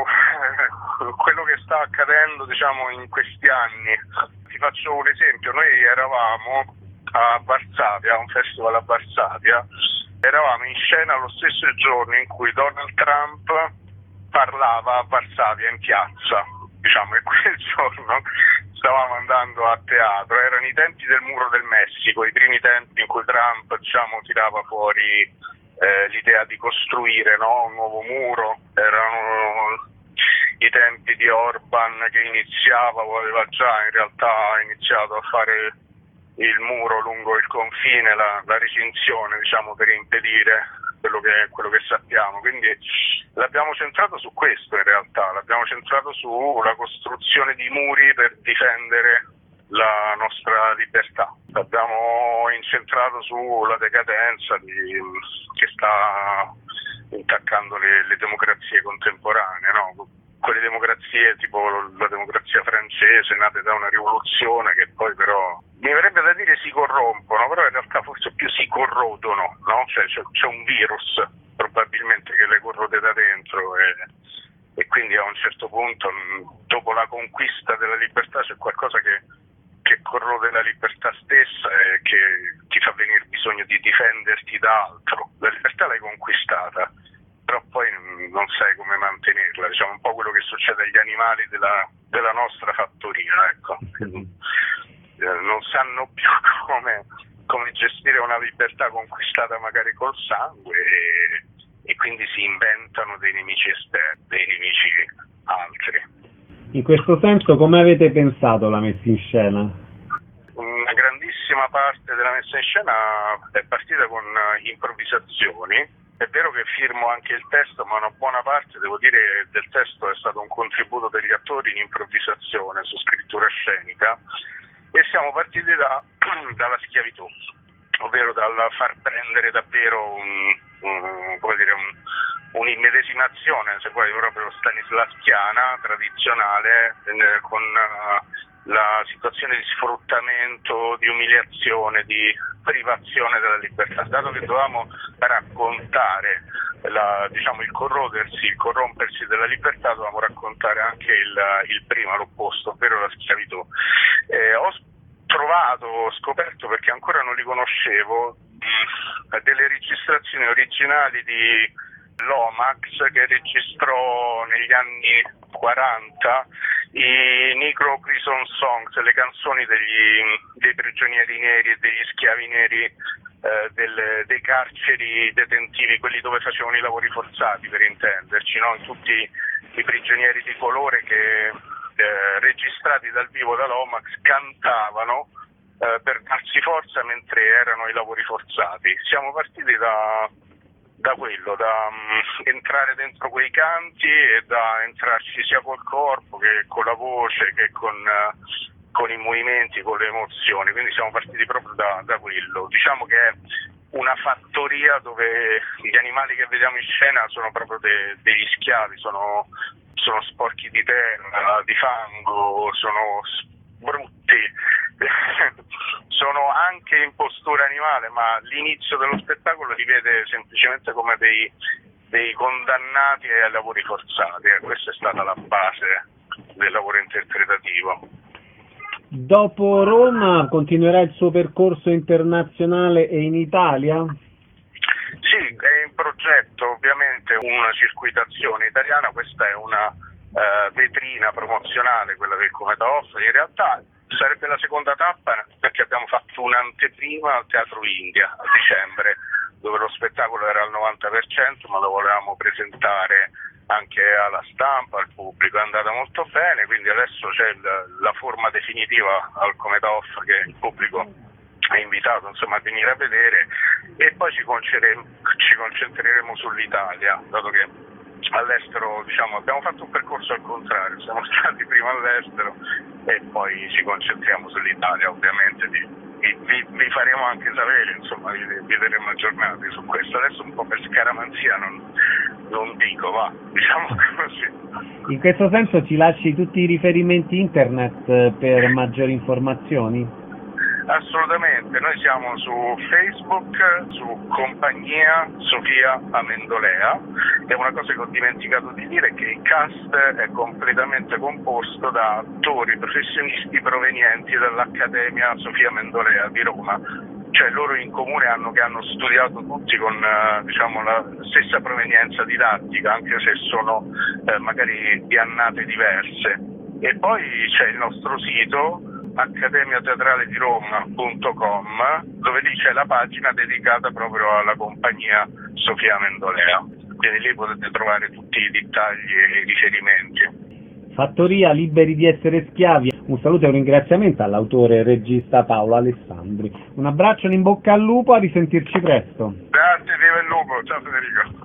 eh, quello che sta accadendo diciamo in questi anni. Ti faccio un esempio: noi eravamo a Varsavia, a un festival a Varsavia, eravamo in scena lo stesso giorno in cui Donald Trump parlava a Varsavia in piazza, diciamo, e quel giorno stavamo andando a teatro, erano i tempi del muro del Messico, i primi tempi in cui Trump diciamo tirava fuori eh, l'idea di costruire, no, un nuovo muro. Erano i tempi di Orban che iniziava, voleva già in realtà iniziato a fare il muro lungo il confine, la, la recinzione, diciamo, per impedire quello che, quello che sappiamo. Quindi l'abbiamo centrato su questo in realtà, l'abbiamo centrato sulla costruzione di muri per difendere la nostra libertà. L'abbiamo incentrato sulla decadenza di, che sta intaccando le, le democrazie contemporanee, no? Quelle democrazie tipo la democrazia francese, nate da una rivoluzione, che poi però mi verrebbe da dire si corrompono, però in realtà forse più si corrodono, no? Cioè c'è, c'è un virus probabilmente che le corrode da dentro e, e quindi a un certo punto, dopo la conquista della libertà, c'è qualcosa che, che corrode la libertà stessa e che ti fa venire bisogno di difenderti da altro. La libertà l'hai conquistata, però poi non sai come mantenerla, diciamo un po' quello che succede agli animali della, della nostra fattoria, ecco. Non sanno più come, come gestire una libertà conquistata magari col sangue e, e quindi si inventano dei nemici esterni, dei nemici altri. In questo senso, come avete pensato la messa in scena? Una grandissima parte della messa in scena è partita con improvvisazioni. È vero che firmo anche il testo, ma una buona parte, devo dire, del testo è stato un contributo degli attori in improvvisazione, su scrittura scenica, e siamo partiti da, dalla schiavitù, ovvero dal far prendere davvero un, un, come dire, un, un'immedesimazione, se vuoi, proprio stanislavskiana, tradizionale, eh, con uh, la situazione di sfruttamento, di umiliazione, di privazione della libertà. Dato che dovevamo raccontare la, diciamo, il corrodersi, il corrompersi della libertà, dovevamo raccontare anche il, il prima, l'opposto, ovvero la schiavitù. Eh, ho trovato, ho scoperto, perché ancora non li conoscevo, mh, delle registrazioni originali di Lomax che registrò negli anni quaranta i Negro Prison Songs, le canzoni degli, dei prigionieri neri e degli schiavi neri eh, del, dei carceri detentivi, quelli dove facevano i lavori forzati, per intenderci, no? Tutti i prigionieri di colore che eh, registrati dal vivo da Lomax cantavano eh, per darsi forza mentre erano ai lavori forzati. Siamo partiti da da quello, da um, entrare dentro quei canti e da entrarci sia col corpo che con la voce che con, uh, con i movimenti, con le emozioni, quindi siamo partiti proprio da, da quello. Diciamo che è una fattoria dove gli animali che vediamo in scena sono proprio de, degli schiavi, sono, sono sporchi di terra, di fango, sono brutti, sono anche in postura animale, ma l'inizio dello spettacolo li vede semplicemente come dei, dei condannati ai lavori forzati, e questa è stata la base del lavoro interpretativo. Dopo Roma continuerà il suo percorso internazionale e in Italia? Sì, è in progetto ovviamente una circuitazione italiana, questa è una uh, vetrina promozionale, quella del Cometa Off. In realtà sarebbe la seconda tappa, perché abbiamo fatto un'anteprima al Teatro India a dicembre, dove lo spettacolo era al novanta per cento, ma lo volevamo presentare anche alla stampa, al pubblico. È andata molto bene, quindi adesso c'è la, la forma definitiva al Cometa Off che il pubblico è invitato, insomma, a venire a vedere, e poi ci concentreremo, ci concentreremo sull'Italia, dato che all'estero, diciamo, abbiamo fatto un percorso al contrario, siamo stati prima all'estero e poi ci concentriamo sull'Italia. Ovviamente vi, vi, vi faremo anche sapere, insomma, vi, vi terremo aggiornati su questo. Adesso un po' per scaramanzia non, non dico, va, diciamo così. In questo senso ci lasci tutti i riferimenti internet per maggiori informazioni? Assolutamente, noi siamo su Facebook, su Compagnia Sofia Amendolea, e una cosa che ho dimenticato di dire è che il cast è completamente composto da attori professionisti provenienti dall'Accademia Sofia Amendolea di Roma, cioè loro in comune hanno che hanno studiato tutti con eh, diciamo la stessa provenienza didattica, anche se sono eh, magari di annate diverse. E poi c'è il nostro sito accademia teatrale di Roma punto com, dove lì c'è la pagina dedicata proprio alla compagnia Sofia Mendolea. Quindi lì potete trovare tutti i dettagli e i riferimenti. Fattoria Liberi di essere schiavi. Un saluto e un ringraziamento all'autore e regista Paolo Alessandri. Un abbraccio e in bocca al lupo, a risentirci presto. Grazie, viva il lupo, ciao Federico.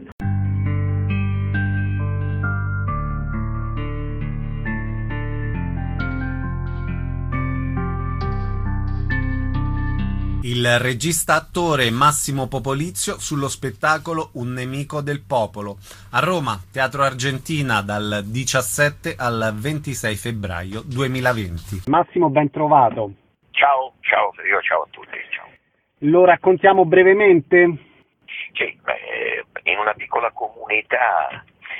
Il regista attore Massimo Popolizio sullo spettacolo Un nemico del popolo, a Roma, Teatro Argentina, dal diciassette al ventisei febbraio duemilaventi. Massimo, ben trovato. Ciao, ciao Federico, ciao a tutti. Ciao. Lo raccontiamo brevemente? Sì, beh, in una piccola comunità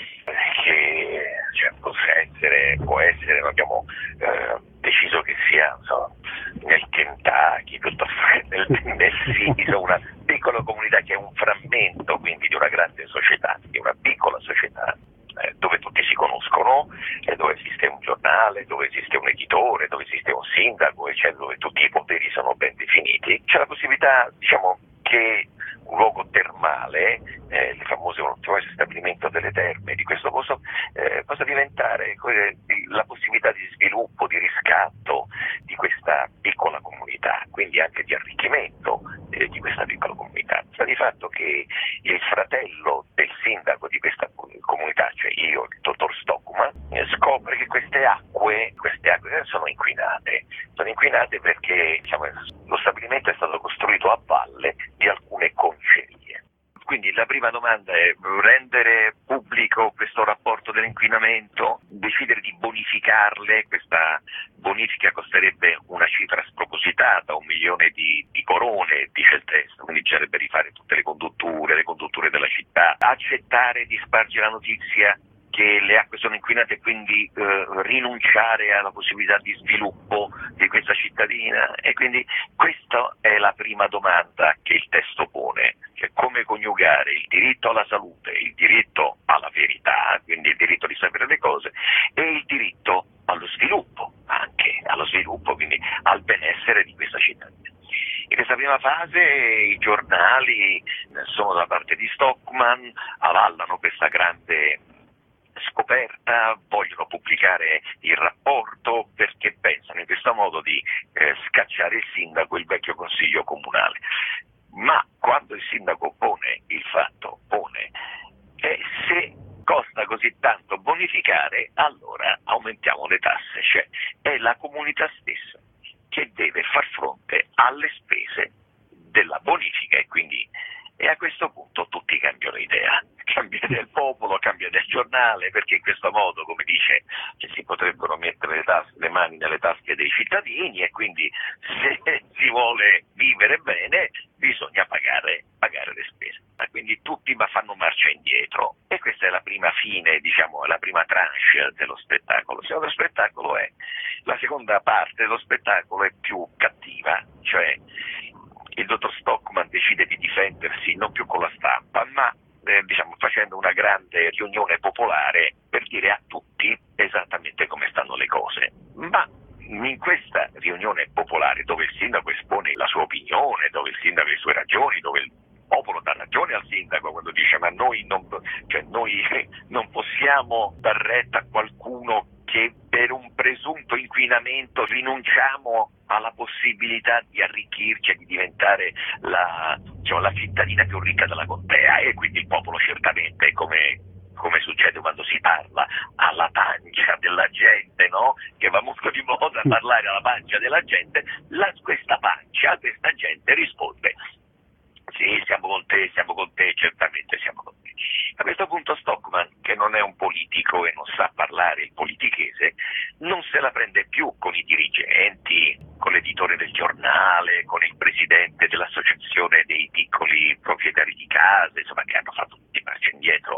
che cioè, possa essere, può essere, abbiamo eh, deciso che sia insomma, nel Kentucky, piuttosto nel Tennessee, una piccola comunità che è un frammento quindi di una grande società, di una piccola società eh, dove tutti si conoscono, e dove esiste un giornale, dove esiste un editore, dove esiste un sindaco, eccetera, dove tutti i poteri sono ben definiti. C'è la possibilità, diciamo, che un luogo termale, eh, il famoso, il famoso stabilimento delle terme di questo posto, eh, possa diventare eh, la possibilità di sviluppo, di riscatto di questa piccola comunità, quindi anche di arricchimento eh, di questa piccola comunità. Sta di fatto che il fratello del sindaco di questa comunità, cioè io, il dottor Stockman, eh, scopre che queste acque, queste acque sono inquinate. Sono inquinate perché diciamo, lo stabilimento è stato costruito a valle di alcune concerie. Quindi la prima domanda è rendere pubblico questo rapporto dell'inquinamento, decidere di bonificarle. Questa bonifica costerebbe una cifra spropositata, un milione di, di corone, dice il testo, quindi bisognerebbe rifare tutte le condutture, le condutture della città, accettare di spargere la notizia che le acque sono inquinate e quindi eh, rinunciare alla possibilità di sviluppo di questa cittadina. E quindi questa è la prima domanda che il testo pone, cioè come coniugare il diritto alla salute, il diritto alla verità, quindi il diritto di sapere le cose, e il diritto allo sviluppo, anche allo sviluppo, quindi al benessere di questa cittadina. In questa prima fase i giornali sono dalla parte di Stockman, avallano questa grande scoperta, vogliono pubblicare il rapporto perché pensano in questo modo di eh, scacciare il sindaco e il vecchio consiglio comunale. Ma quando il sindaco pone il fatto, pone eh, se costa così tanto bonificare, allora aumentiamo le tasse, cioè è la comunità stessa che deve far fronte alle spese della bonifica, e quindi e a questo punto tutti cambiano idea. Cambia del popolo, cambia del giornale, perché in questo modo, come dice, che si potrebbero mettere le, tas- le mani nelle tasche dei cittadini, e quindi se si vuole vivere bene bisogna pagare, pagare le spese. Quindi tutti ma fanno marcia indietro, e questa è la prima fine, diciamo, la prima tranche dello spettacolo. Il secondo spettacolo è, la seconda parte dello spettacolo è più cattiva, cioè il dottor Stockman decide di difendersi non più con la stampa, ma eh, diciamo facendo una grande riunione popolare per dire a tutti esattamente come stanno le cose. Ma in questa riunione popolare, dove il sindaco espone la sua opinione, dove il sindaco ha le sue ragioni, dove il popolo dà ragione al sindaco quando dice ma noi non, cioè noi non possiamo dar retta a qualcuno che per un presunto inquinamento rinunciamo alla possibilità di arricchirci e di diventare la, diciamo, la cittadina più ricca della contea, e quindi il popolo certamente, come, come succede quando si parla alla pancia della gente, no? Che va molto di moda parlare alla pancia della gente, la, questa pancia, questa gente risponde sì, siamo con te, siamo con te, certamente siamo con te. A questo punto Stockman, che non è un politico e non sa parlare il politichese, non se la prende più con i dirigenti, con l'editore del giornale, con il presidente dell'associazione dei piccoli proprietari di case, insomma, che hanno fatto tutti marcia indietro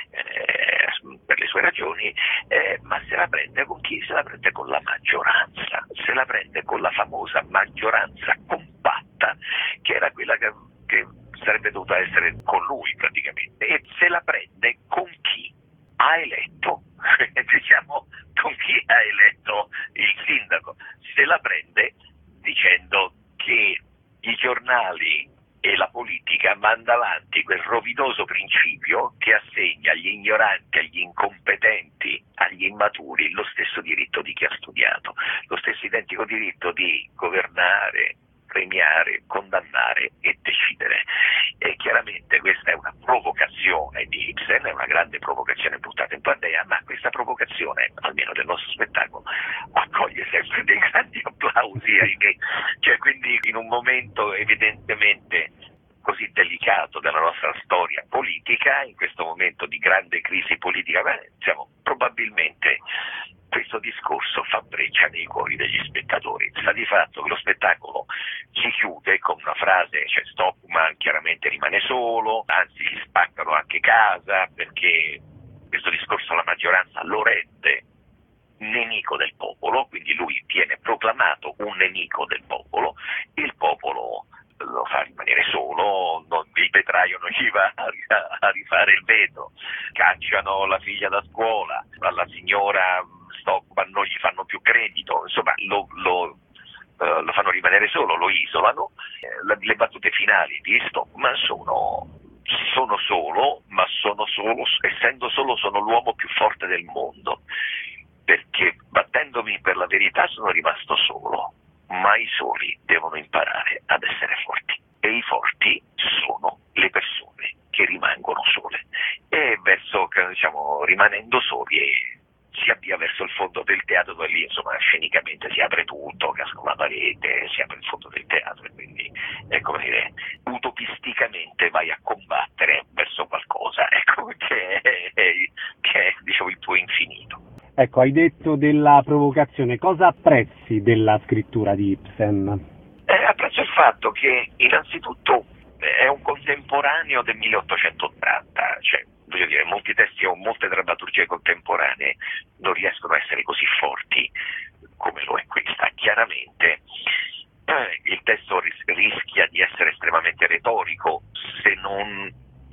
eh, per le sue ragioni, eh, ma se la prende con chi? Se la prende con la maggioranza, se la prende con la famosa maggioranza compatta, che era quella che che sarebbe dovuta essere con lui praticamente, e se la prende con chi ha eletto, diciamo con chi ha eletto il sindaco. se la prende dicendo che i giornali e la politica manda avanti quel rovinoso principio che assegna agli ignoranti, agli incompetenti, agli immaturi lo stesso diritto di chi ha studiato, lo stesso identico diritto di governare, premiare, condannare e decidere. E chiaramente questa è una provocazione di Ibsen, è una grande provocazione buttata in platea, ma questa provocazione, almeno del nostro spettacolo, accoglie sempre dei grandi applausi, ahimè. Cioè, quindi in un momento evidentemente così delicato della nostra storia politica, in questo momento di grande crisi politica, beh, diciamo, probabilmente questo discorso fa breccia nei cuori degli spettatori. Sta di fatto che lo spettacolo si chiude con una frase, cioè Stockman chiaramente rimane solo, anzi gli spaccano anche casa, perché questo discorso la maggioranza lo rende nemico del popolo, quindi lui viene proclamato un nemico del popolo, il popolo lo fa rimanere solo, non, il vetraio non gli va a, a rifare il vetro, cacciano la figlia da scuola, alla signora Stockman non gli fanno più credito, insomma lo, lo, uh, lo fanno rimanere solo, lo isolano. Eh, le, le battute finali di Stockman sono sono solo, ma sono solo, essendo solo sono l'uomo più forte del mondo, perché battendomi per la verità sono rimasto solo, ma i soli devono imparare ad essere forti e i forti sono le persone che rimangono sole e verso, diciamo, rimanendo soli si avvia verso il fondo del teatro, dove lì insomma scenicamente si apre tutto, casca una parete, si apre il fondo del teatro e quindi è come dire, utopisticamente vai a combattere verso qualcosa, ecco, che è, che è diciamo il tuo infinito. Ecco, hai detto della provocazione, cosa apprezzi della scrittura di Ibsen? Eh, apprezzo il fatto che innanzitutto è un contemporaneo del milleottocentottanta, cioè voglio dire, molti testi o molte drammaturgie contemporanee non riescono a essere così forti come lo è questa. Chiaramente eh, il testo ris- rischia di essere estremamente retorico se non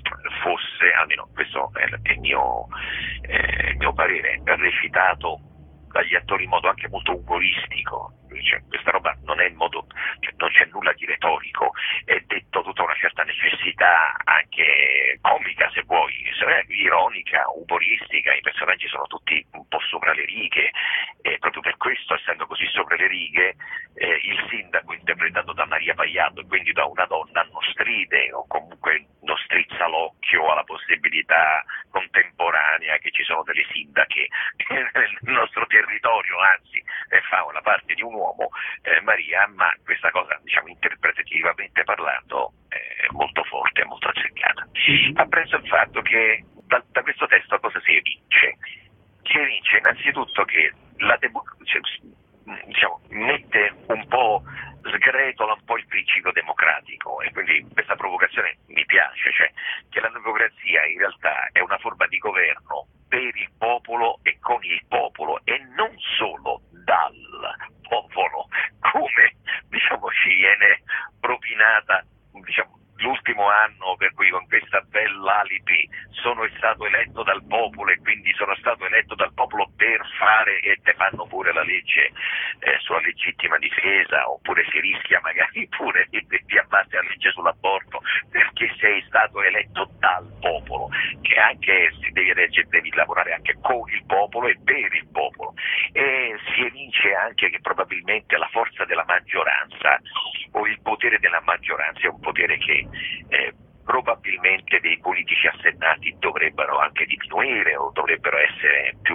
fosse, almeno questo è il mio, eh, il mio parere, recitato dagli attori in modo anche molto umoristico. Cioè, questa roba non è in modo, cioè, non c'è nulla di retorico, è detto tutta una certa necessità anche comica, se vuoi, ironica, umoristica, i personaggi sono tutti un po' sopra le righe e proprio per questo, essendo così sopra le righe, eh, il sindaco interpretato da Maria Paiato e quindi da una donna non stride o comunque non strizza l'occhio alla possibilità contemporanea che ci sono delle sindache nel nostro territorio, anzi fa la parte di un uomo, eh, Maria, ma questa cosa, diciamo, interpretativamente parlando è molto forte, molto azzeccata. Apprezzo il fatto che da, da questo testo cosa si evince? Si evince innanzitutto che la democrazia, diciamo, mette un po', sgretola un po' il principio democratico e quindi questa provocazione mi piace, cioè che la democrazia in realtà è una forma di governo per il popolo e con il popolo e non solo dal popolo, come diciamo ci viene propinata, diciamo, l'ultimo anno, per cui con questa bella alibi sono stato eletto dal popolo e quindi sono stato eletto dal popolo per fare, e te fanno pure la legge eh, sulla legittima difesa, oppure si rischia magari pure di, di abbattere la legge sull'aborto perché sei stato eletto dal popolo, che anche si devi, devi lavorare anche con il popolo e per il popolo. E si evince anche che probabilmente la forza della maggioranza o il potere della maggioranza è un potere che eh, probabilmente dei politici assennati dovrebbero anche diminuire o dovrebbero essere più,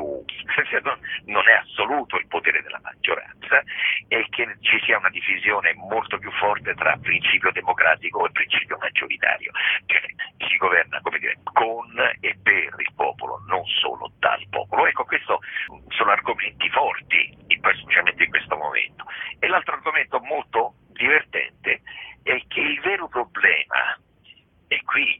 non è assoluto il potere della maggioranza e che ci sia una divisione molto più forte tra principio democratico e principio maggioritario, che si governa, come dire, con e per il popolo, non solo dal popolo. Ecco, questo sono argomenti forti, specialmente in questo momento. E l'altro argomento molto divertente è che il vero problema, e qui,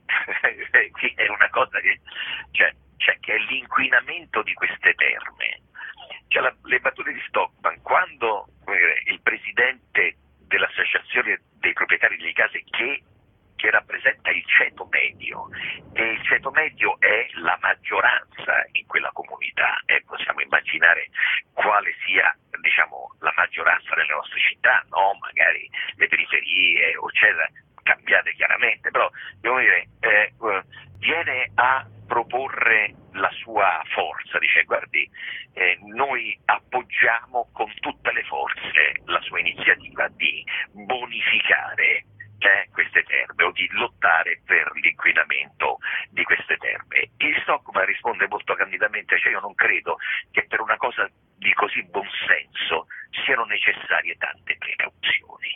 qui è una cosa che, cioè, cioè che è l'inquinamento di queste terme. Cioè la, le battute di Stockman, quando dire, il presidente dell'associazione dei proprietari delle case che, che rappresenta il ceto medio, e il ceto medio è la maggioranza in quella comunità, e possiamo immaginare quale sia, diciamo, la maggioranza passa nelle nostre città, no? Magari le periferie, eccetera, cambiate chiaramente, però devo dire, eh, viene a proporre la sua forza, dice guardi, eh, noi appoggiamo con tutte le forze la sua iniziativa di bonificare eh, queste terme o di lottare per l'inquinamento di queste terme. Il Stockman risponde molto candidamente, cioè io non credo che per una cosa di così buon senso siano necessarie tante precauzioni.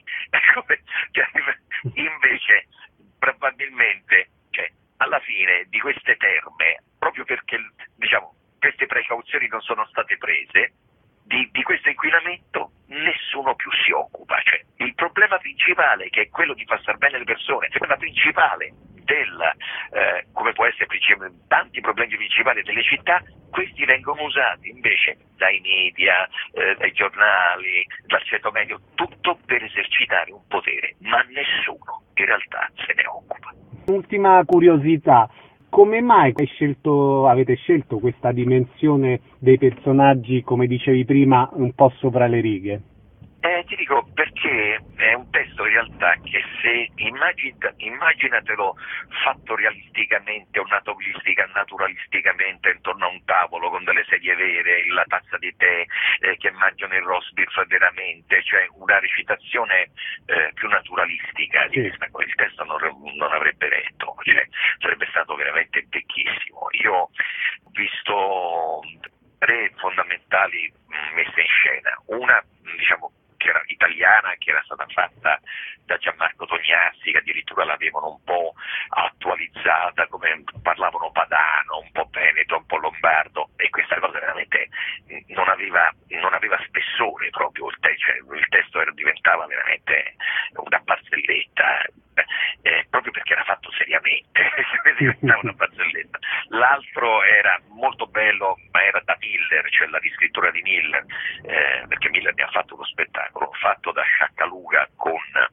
Invece probabilmente, cioè, alla fine di queste terme, proprio perché diciamo queste precauzioni non sono state prese, di, di questo inquinamento nessuno più si occupa. Cioè, il problema principale, che è quello di far star bene le persone, il problema principale del, eh, come può essere tanti problemi principali delle città, questi vengono usati invece dai media, eh, dai giornali, dal ceto medio, tutto per esercitare un potere, ma nessuno in realtà se ne occupa. Ultima curiosità, come mai hai scelto, avete scelto questa dimensione dei personaggi, come dicevi prima, un po' sopra le righe? Eh, ti dico perché è un testo in realtà che se immagin- immaginatelo fatto realisticamente o naturalistica- naturalisticamente intorno a un tavolo con delle sedie vere, la tazza di tè, eh, che mangiano il roast beef veramente, cioè una recitazione eh, più naturalistica di questa cosa. Il testo non, non avrebbe retto, cioè, sarebbe stato veramente vecchissimo. Io ho visto tre fondamentali mh, messe in scena, una diciamo che era italiana, che era stata fatta da Gianmarco Tognazzi, che addirittura l'avevano un po' attualizzata, come parlavano padano, un po' veneto, un po' lombardo, e questa cosa veramente non aveva, non aveva spessore proprio, il, te- cioè, il testo era, diventava veramente una barzelletta, eh, proprio perché era fatto seriamente, diventava una barzelletta. L'altro era molto bello, ma era da Miller, cioè la riscrittura di Miller, eh, perché Miller ne ha fatto uno spettacolo fatto da Sciaccaluga con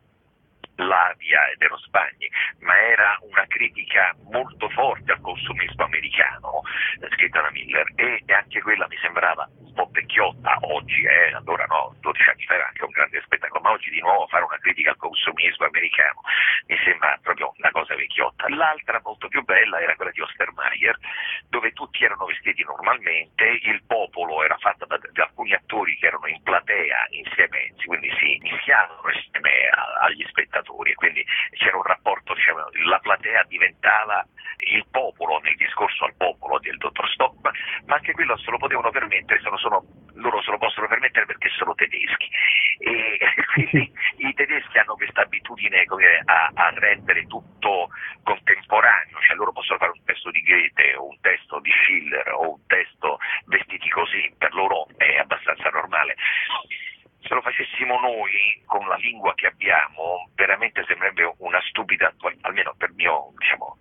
Lavia ed Eros Spagni, ma era una critica molto forte al consumismo americano, eh, scritta da Miller, e, e anche quella mi sembrava un po' vecchiotta oggi, eh, allora no, dodici anni fa era anche un grande spettacolo, ma oggi di nuovo fare una critica al consumismo americano mi sembra proprio una cosa vecchiotta. L'altra molto più bella era quella di Ostermeyer, dove tutti erano vestiti normalmente, il popolo era fatto da, da alcuni attori che erano in platea insieme, quindi si mischiavano insieme a, agli spettatori, e quindi c'era un rapporto, diciamo, la platea diventava il popolo nel discorso al popolo del dottor Stockman, ma anche quello se lo potevano permettere, se lo sono, loro se lo possono permettere perché sono tedeschi, e quindi i tedeschi hanno questa abitudine come, a, a rendere tutto contemporaneo, cioè loro possono fare un testo di Goethe o un testo di Schiller o un testo vestiti così, per loro è abbastanza normale. Se lo facessimo noi con la lingua che abbiamo, veramente sembrerebbe una stupida, almeno per mio, diciamo,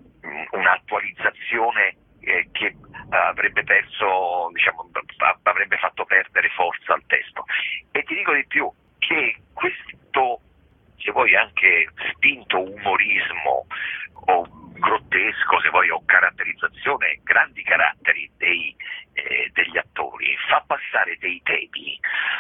un'attualizzazione eh, che avrebbe perso, diciamo, avrebbe fatto perdere forza al testo. E ti dico di più, che questo, se vuoi anche spinto umorismo o grottesco, se vuoi, o caratterizzazione, grandi caratteri dei, eh, degli attori, fa passare dei temi,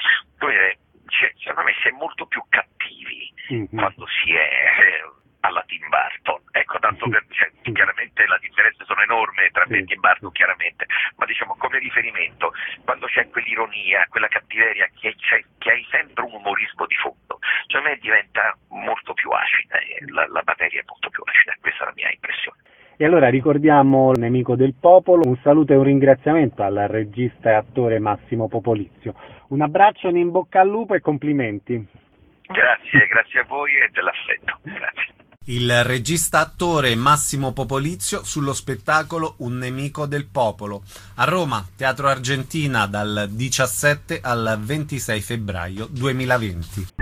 come cioè, secondo me si è molto più cattivi mm-hmm. quando si è eh, alla Tim Burton, ecco, tanto per, cioè, chiaramente le differenze sono enormi tra me e Tim Burton, chiaramente, ma diciamo come riferimento, quando c'è quell'ironia, quella cattiveria, che, c'è, che hai sempre un umorismo di fondo, cioè a me diventa molto più acida, la, la materia è molto più acida, questa è la mia impressione. E allora ricordiamo il Nemico del Popolo, un saluto e un ringraziamento al regista e attore Massimo Popolizio. Un abbraccio, un in bocca al lupo e complimenti. Grazie, grazie a voi e dell'affetto. Grazie. Il regista attore Massimo Popolizio sullo spettacolo Un Nemico del Popolo. A Roma, Teatro Argentina, dal diciassette al ventisei febbraio duemilaventi.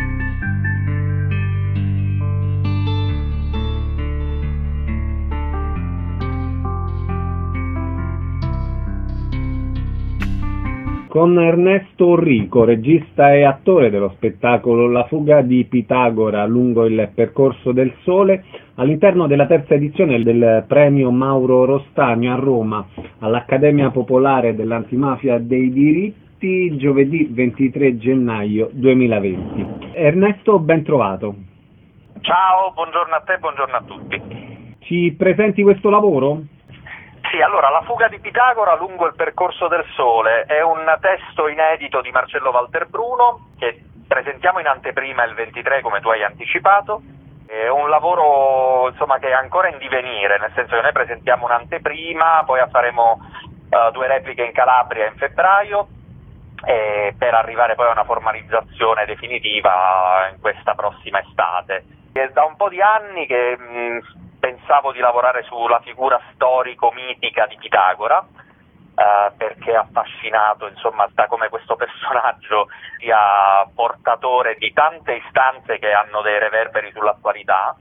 Con Ernesto Rico, regista e attore dello spettacolo La fuga di Pitagora lungo il percorso del sole, all'interno della terza edizione del premio Mauro Rostagno a Roma, all'Accademia Popolare dell'Antimafia dei Diritti, Rieti, giovedì ventitré gennaio duemilaventi. Ernesto, ben trovato. Ciao, buongiorno a te, buongiorno a tutti. Ci presenti questo lavoro? Sì, allora, La fuga di Pitagora lungo il percorso del sole è un testo inedito di Marcello Valterbruno che presentiamo in anteprima il ventitré, come tu hai anticipato. È un lavoro, insomma, che è ancora in divenire, nel senso che noi presentiamo un'anteprima, poi faremo uh, due repliche in Calabria in febbraio, e per arrivare poi a una formalizzazione definitiva in questa prossima estate. È da un po' di anni che mh, pensavo di lavorare sulla figura storico-mitica di Pitagora, eh, perché è affascinato, insomma, da come questo personaggio sia portatore di tante istanze che hanno dei reverberi sull'attualità.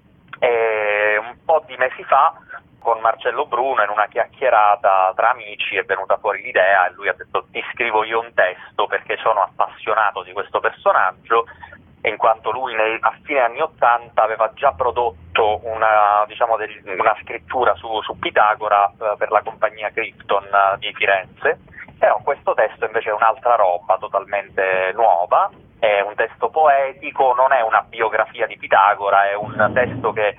E un po' di mesi fa, con Marcello Bruno, in una chiacchierata tra amici, è venuta fuori l'idea e lui ha detto: ti scrivo io un testo perché sono appassionato di questo personaggio, in quanto lui nei, a fine anni ottanta aveva già prodotto una, diciamo, del, una scrittura su, su Pitagora eh, per la compagnia Krypton eh, di Firenze. Però questo testo invece è un'altra roba, totalmente nuova, è un testo poetico, non è una biografia di Pitagora, è un testo che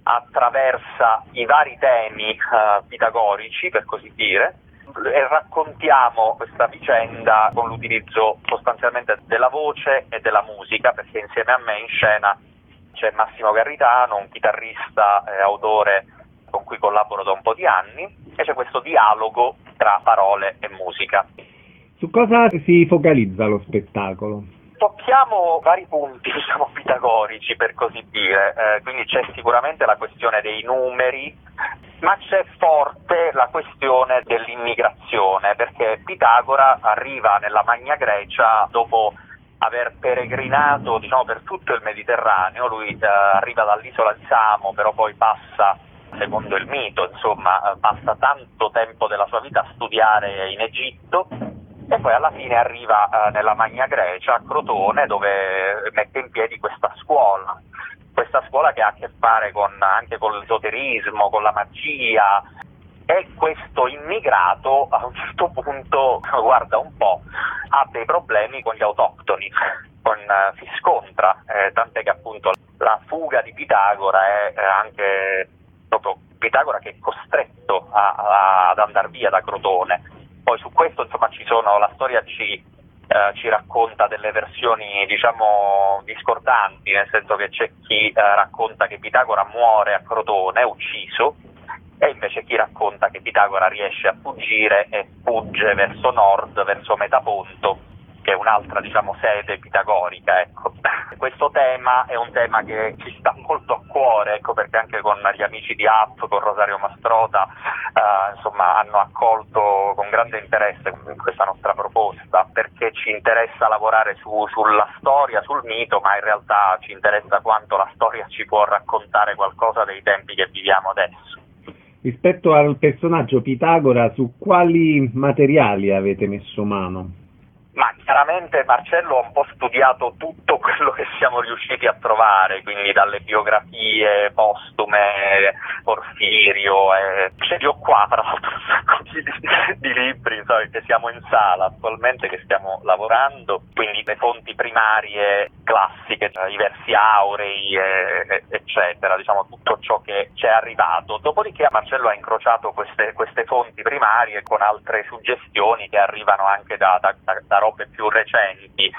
attraversa i vari temi eh, pitagorici, per così dire, e raccontiamo questa vicenda con l'utilizzo sostanzialmente della voce e della musica, perché insieme a me in scena c'è Massimo Garritano, un chitarrista e autore con cui collaboro da un po' di anni, e c'è questo dialogo tra parole e musica. Su cosa si focalizza lo spettacolo? Tocchiamo vari punti, diciamo, pitagorici, per così dire, eh, quindi c'è sicuramente la questione dei numeri, ma c'è forte la questione dell'immigrazione, perché Pitagora arriva nella Magna Grecia dopo aver peregrinato, diciamo, per tutto il Mediterraneo. Lui eh, arriva dall'isola di Samo, però poi passa, secondo il mito, insomma, passa tanto tempo della sua vita a studiare in Egitto, e poi alla fine arriva eh, nella Magna Grecia, a Crotone, dove mette in piedi questa scuola. Questa scuola che ha a che fare con, anche con l'esoterismo, con la magia, e questo immigrato a un certo punto, guarda un po', ha dei problemi con gli autoctoni, con, uh, si scontra, eh, tant'è che appunto la fuga di Pitagora è eh, anche proprio Pitagora che è costretto a, a, ad andare via da Crotone. Poi su questo, insomma, ci sono, la storia ci... Uh, ci racconta delle versioni, diciamo, discordanti, nel senso che c'è chi uh, racconta che Pitagora muore a Crotone, è ucciso, e invece chi racconta che Pitagora riesce a fuggire e fugge verso nord, verso Metaponto, che è un'altra, diciamo, sede pitagorica, ecco. Questo tema è un tema che ci sta molto a cuore, ecco, perché anche con gli amici di A P, con Rosario Mastrota, uh, insomma, hanno accolto con grande interesse questa nostra proposta, perché ci interessa lavorare su, sulla storia, sul mito, ma in realtà ci interessa quanto la storia ci può raccontare qualcosa dei tempi che viviamo adesso. Rispetto al personaggio Pitagora, su quali materiali avete messo mano? Ma chiaramente Marcello ha un po' studiato tutto quello che siamo riusciti a trovare, quindi dalle biografie postume, Porfirio, eh. ce li ho qua tra l'altro un sacco di, di libri, so, che siamo in sala attualmente, che stiamo lavorando, quindi le fonti primarie classiche, cioè i versi aurei, eh, eccetera, diciamo tutto ciò che ci è arrivato. Dopodiché Marcello ha incrociato queste, queste fonti primarie con altre suggestioni che arrivano anche da, da, da robe più recenti,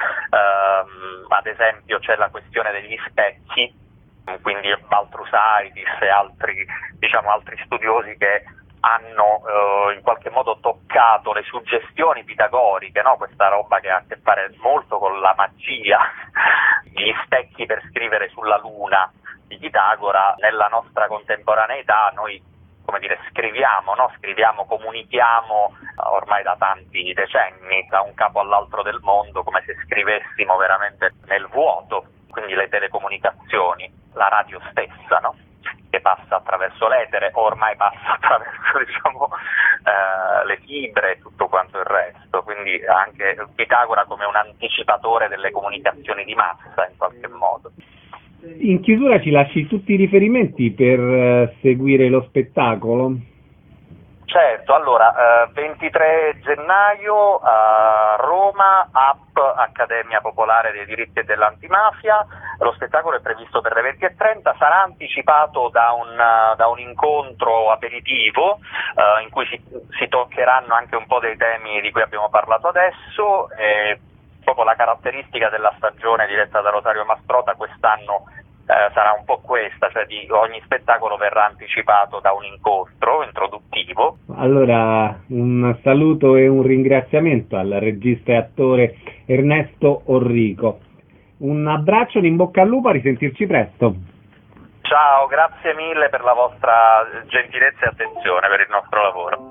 um, ad esempio c'è la questione degli specchi, quindi Baltrusaitis e altri, diciamo, altri studiosi che hanno uh, in qualche modo toccato le suggestioni pitagoriche, no? Questa roba che ha a che fare molto con la magia, gli specchi per scrivere sulla luna di Pitagora. Nella nostra contemporaneità noi, come dire, scriviamo, no? Scriviamo, comunichiamo ormai da tanti decenni, da un capo all'altro del mondo, come se scrivessimo veramente nel vuoto, quindi le telecomunicazioni, la radio stessa, no? Che passa attraverso l'etere, ormai passa attraverso, diciamo, eh, le fibre e tutto quanto il resto, quindi anche Pitagora come un anticipatore delle comunicazioni di massa in qualche modo. In chiusura ci lasci tutti i riferimenti per uh, seguire lo spettacolo? Certo, allora, eh, ventitré gennaio a Roma, App Accademia Popolare dei Diritti e dell'Antimafia. Lo spettacolo è previsto per le venti e trenta, sarà anticipato da un, da un incontro aperitivo eh, in cui si, si toccheranno anche un po' dei temi di cui abbiamo parlato adesso. E proprio la caratteristica della stagione diretta da Rosario Mastrota quest'anno eh, sarà un po' questa, cioè di ogni spettacolo verrà anticipato da un incontro introduttivo. Allora, un saluto e un ringraziamento al regista e attore Ernesto Orrico. Un abbraccio, un in bocca al lupo, a risentirci presto. Ciao, grazie mille per la vostra gentilezza e attenzione per il nostro lavoro.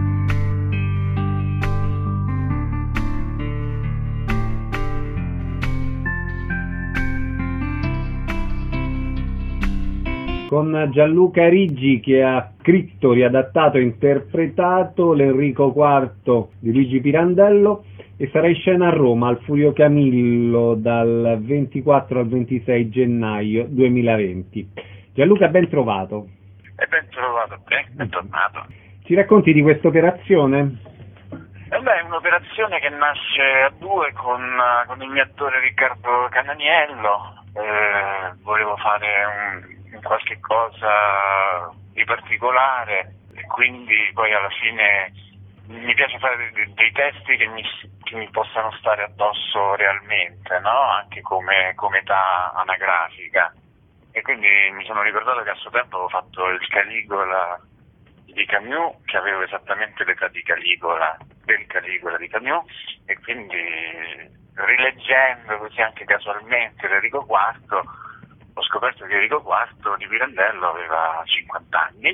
Con Gianluca Riggi che ha scritto, riadattato e interpretato l'Enrico quarto di Luigi Pirandello, e sarà in scena a Roma al Furio Camillo dal ventiquattro al ventisei gennaio duemilaventi. Gianluca, ben trovato. E ben trovato a te, ben tornato. Ci racconti di questa operazione? Eh beh, è un'operazione che nasce a due con, con il mio attore Riccardo Cananiello. Eh, volevo fare un qualche cosa di particolare e quindi poi alla fine mi piace fare dei, dei testi che mi, che mi possano stare addosso realmente, no? Anche come, come età anagrafica, e quindi mi sono ricordato che a suo tempo avevo fatto il Caligola di Camus, che avevo esattamente l'età di Caligola, del Caligola di Camus, e quindi rileggendo così anche casualmente l'Enrico quarto ho scoperto che Enrico quarto di Pirandello aveva cinquanta anni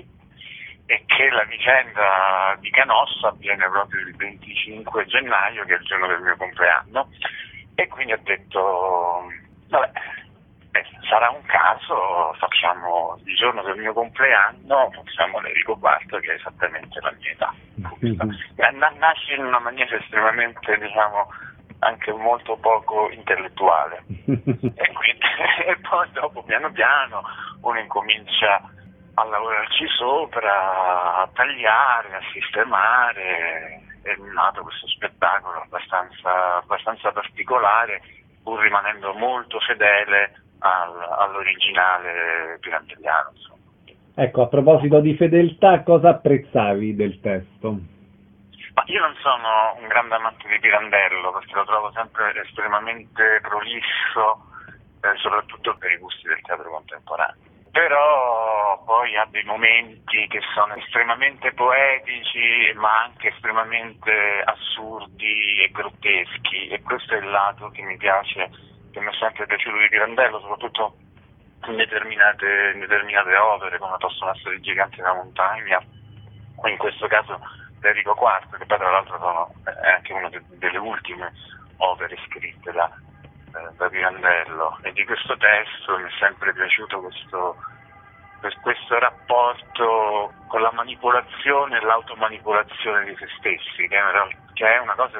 e che la vicenda di Canossa avviene proprio il venticinque gennaio, che è il giorno del mio compleanno, e quindi ho detto, vabbè, eh, sarà un caso, facciamo il giorno del mio compleanno, facciamo l'Enrico quarto, che è esattamente la mia età. N- nasce in una maniera estremamente, diciamo, anche molto poco intellettuale e, quindi, e poi dopo piano piano uno incomincia a lavorarci sopra, a tagliare, a sistemare. È nato questo spettacolo abbastanza, abbastanza particolare, pur rimanendo molto fedele al, all'originale pirandelliano, insomma. Ecco, a proposito di fedeltà, cosa apprezzavi del testo? Ma io non sono un grande amante di Pirandello, perché lo trovo sempre estremamente prolisso, eh, soprattutto per i gusti del teatro contemporaneo. Però poi ha dei momenti che sono estremamente poetici, ma anche estremamente assurdi e grotteschi, e questo è il lato che mi piace, che mi è sempre piaciuto di Pirandello, soprattutto in determinate, in determinate opere, come possono essere I giganti della montagna, o in questo caso Enrico quarto, che poi tra l'altro sono, è anche una de- delle ultime opere scritte da, eh, da Pirandello. E di questo testo mi è sempre piaciuto questo, questo rapporto con la manipolazione e l'automanipolazione di se stessi, che è una, che è una cosa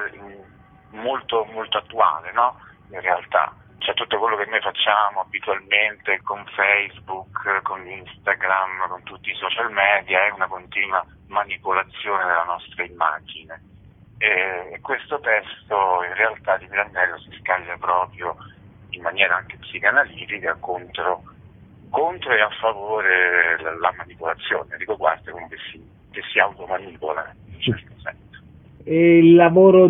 molto, molto attuale, no? In realtà. Cioè tutto quello che noi facciamo abitualmente con Facebook, con Instagram, con tutti i social media è una continua manipolazione della nostra immagine. E questo testo in realtà di Pirandello si scaglia proprio in maniera anche psicanalitica contro, contro e a favore la, la manipolazione. Dico quarto come che si, che si automanipola in un certo senso. E il lavoro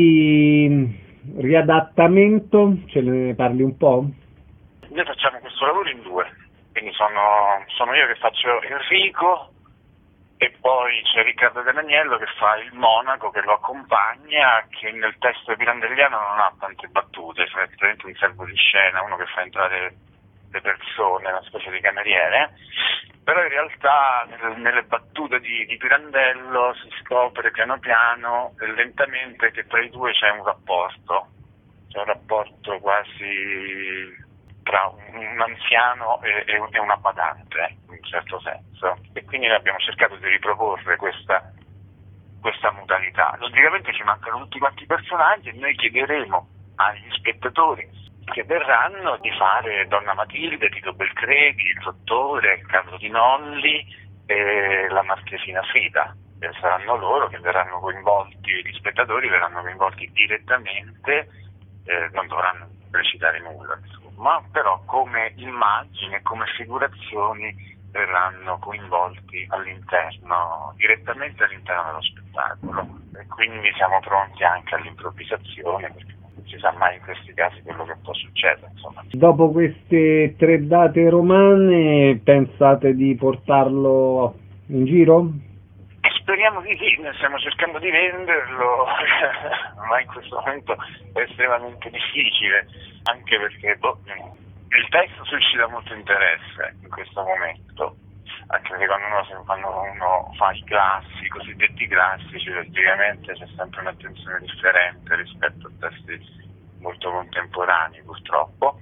di riadattamento, ce ne parli un po'? Noi facciamo questo lavoro in due, quindi sono, sono io che faccio Enrico e poi c'è Riccardo Cananiello che fa il monaco, che lo accompagna, che nel testo pirandelliano non ha tante battute, cioè praticamente un servo di scena, uno che fa entrare le persone, una specie di cameriere, però in realtà nel, nelle battute di, di Pirandello si scopre piano piano e lentamente che tra i due c'è un rapporto, c'è un rapporto quasi tra un, un anziano e, e, e una badante, in un certo senso, e quindi noi abbiamo cercato di riproporre questa, questa modalità. Logicamente ci mancano tutti quanti i personaggi e noi chiederemo agli spettatori che verranno di fare Donna Matilde, Tito Belcredi, il dottore, Carlo Di Nolli e la marchesina Frida. eh, saranno loro che verranno coinvolti, gli spettatori verranno coinvolti direttamente, eh, non dovranno recitare nulla, insomma, però come immagini, come figurazioni verranno coinvolti all'interno, direttamente all'interno dello spettacolo, e quindi siamo pronti anche all'improvvisazione, perché non si sa mai in questi casi quello che può succedere, insomma. Dopo queste tre date romane pensate di portarlo in giro? Speriamo di sì, noi stiamo cercando di venderlo, ma in questo momento è estremamente difficile, anche perché boh, il testo suscita molto interesse in questo momento, anche perché quando uno, quando uno fa i classi, i cosiddetti classici, logicamente c'è sempre un'attenzione differente rispetto a testi molto contemporanei, purtroppo,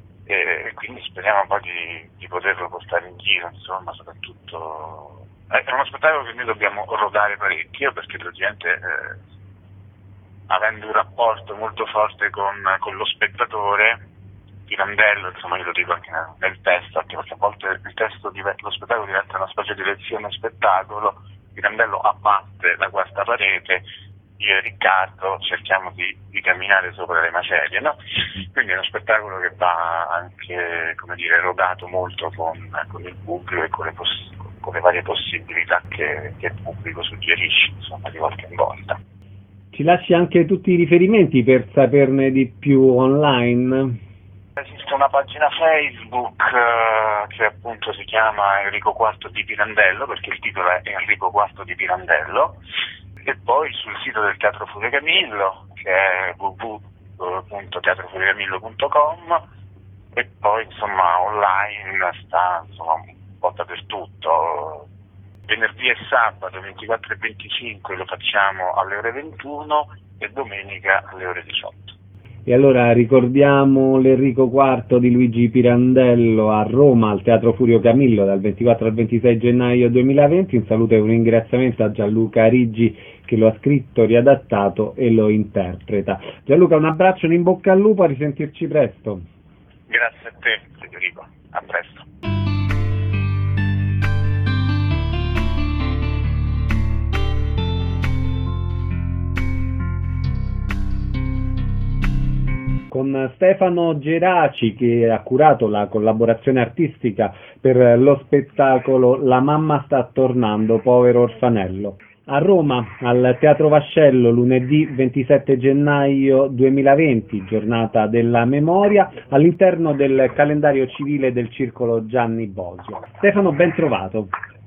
e quindi speriamo poi di, di poterlo portare in giro, insomma, soprattutto. È uno spettacolo che noi dobbiamo rodare parecchio, perché logicamente eh, avendo un rapporto molto forte con, con lo spettatore, Pirandello, insomma io lo dico anche nel, nel testo, anche perché a volte il testo diventa, lo spettacolo diventa una specie di lezione spettacolo, Pirandello abbatte la quarta parete, io e Riccardo cerchiamo di, di camminare sopra le macerie, no? Quindi è uno spettacolo che va anche, come dire, rodato molto con, con il pubblico e con le, poss- con le varie possibilità che, che il pubblico suggerisce, insomma, di volta in volta. Ci lasci anche tutti i riferimenti per saperne di più online? Esiste una pagina Facebook eh, che appunto si chiama Enrico quarto di Pirandello, perché il titolo è Enrico quarto di Pirandello, e poi sul sito del Teatro Furio Camillo, che è w w w punto teatro furio camillo punto com, e poi insomma online sta insomma un po' dappertutto. Venerdì e sabato ventiquattro e venticinque lo facciamo alle ore ventuno e domenica alle ore diciotto. E allora ricordiamo l'Enrico quarto di Luigi Pirandello a Roma al Teatro Furio Camillo dal ventiquattro al ventisei gennaio duemilaventi. Un saluto e un ringraziamento a Gianluca Riggi che lo ha scritto, riadattato e lo interpreta. Gianluca, un abbraccio, un in bocca al lupo, a risentirci presto. Grazie a te Federico, a presto. Con Stefano Geraci, che ha curato la collaborazione artistica per lo spettacolo La mamma sta tornando, povero orfanello. A Roma, al Teatro Vascello, lunedì ventisette gennaio duemilaventi, giornata della memoria, all'interno del calendario civile del Circolo Gianni Bosio. Stefano, ben trovato.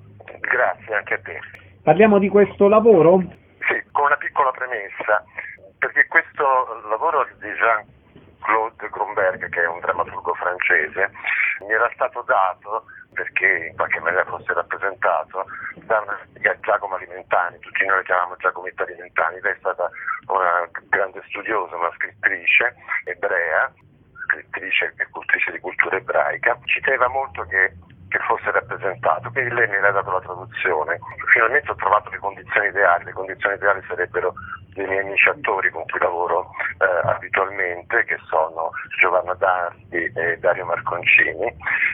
Grazie, anche a te. Parliamo di questo lavoro? Sì, con una piccola premessa, perché questo lavoro di Jean-Claude Gromberg, che è un drammaturgo francese, mi era stato dato perché in qualche maniera fosse rappresentato da Giacomo Alimentani. Tutti noi lo chiamiamo Giacometta Alimentani. Lei è stata una grande studiosa, una scrittrice ebrea, scrittrice e cultrice di cultura ebraica. Ci teneva molto che, che fosse rappresentato, quindi lei mi aveva dato la traduzione. Finalmente ho trovato le condizioni ideali. Le condizioni ideali sarebbero dei miei amici attori con cui lavoro eh, abitualmente, che sono Giovanna Dardi e Dario Marconcini,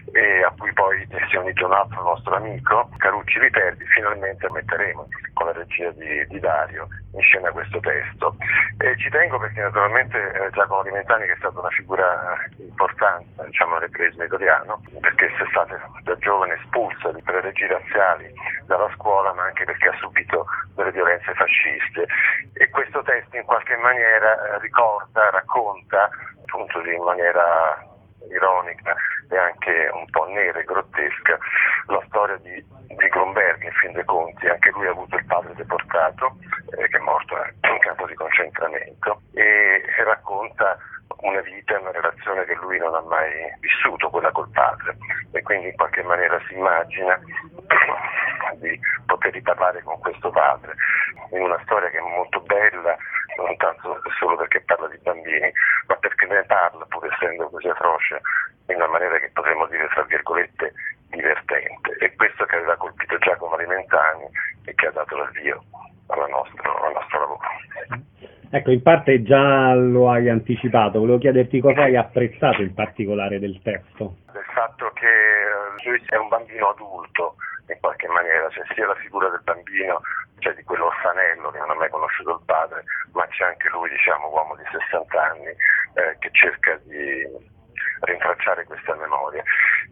e a cui poi si è unito un altro nostro amico, Carucci Viterbi. Finalmente metteremo con la regia di, di Dario in scena questo testo. E ci tengo perché naturalmente eh, Giacomo Alimentani, che è stata una figura importante, diciamo, nel realismo italiano, perché è stata da giovane espulsa per le leggi razziali dalla scuola, ma anche perché ha subito delle violenze fasciste. E questo testo in qualche maniera ricorda, racconta, appunto in maniera ironica e anche un po' nera e grottesca, la storia di, di Gromberg. In fin dei conti anche lui ha avuto il padre deportato, eh, che è morto in campo di concentramento, e, e racconta una vita, una relazione che lui non ha mai vissuto, quella col padre, e quindi in qualche maniera si immagina di poter riparlare con questo padre in una storia che è molto bella, non tanto solo perché parla di bambini, ma perché ne parla, pur essendo così atroce, in una maniera che potremmo dire, tra virgolette, divertente. E questo che aveva colpito Giacomo Alimentani e che ha dato l'avvio al nostro, al nostro lavoro. Ecco, in parte già lo hai anticipato, volevo chiederti cosa hai apprezzato in particolare del testo. Del fatto che lui è un bambino adulto in qualche maniera, cioè sia la figura del bambino, cioè di quell'orfanello che non ha mai conosciuto il padre, ma c'è anche lui, diciamo, uomo di sessanta anni eh, che cerca di rintracciare questa memoria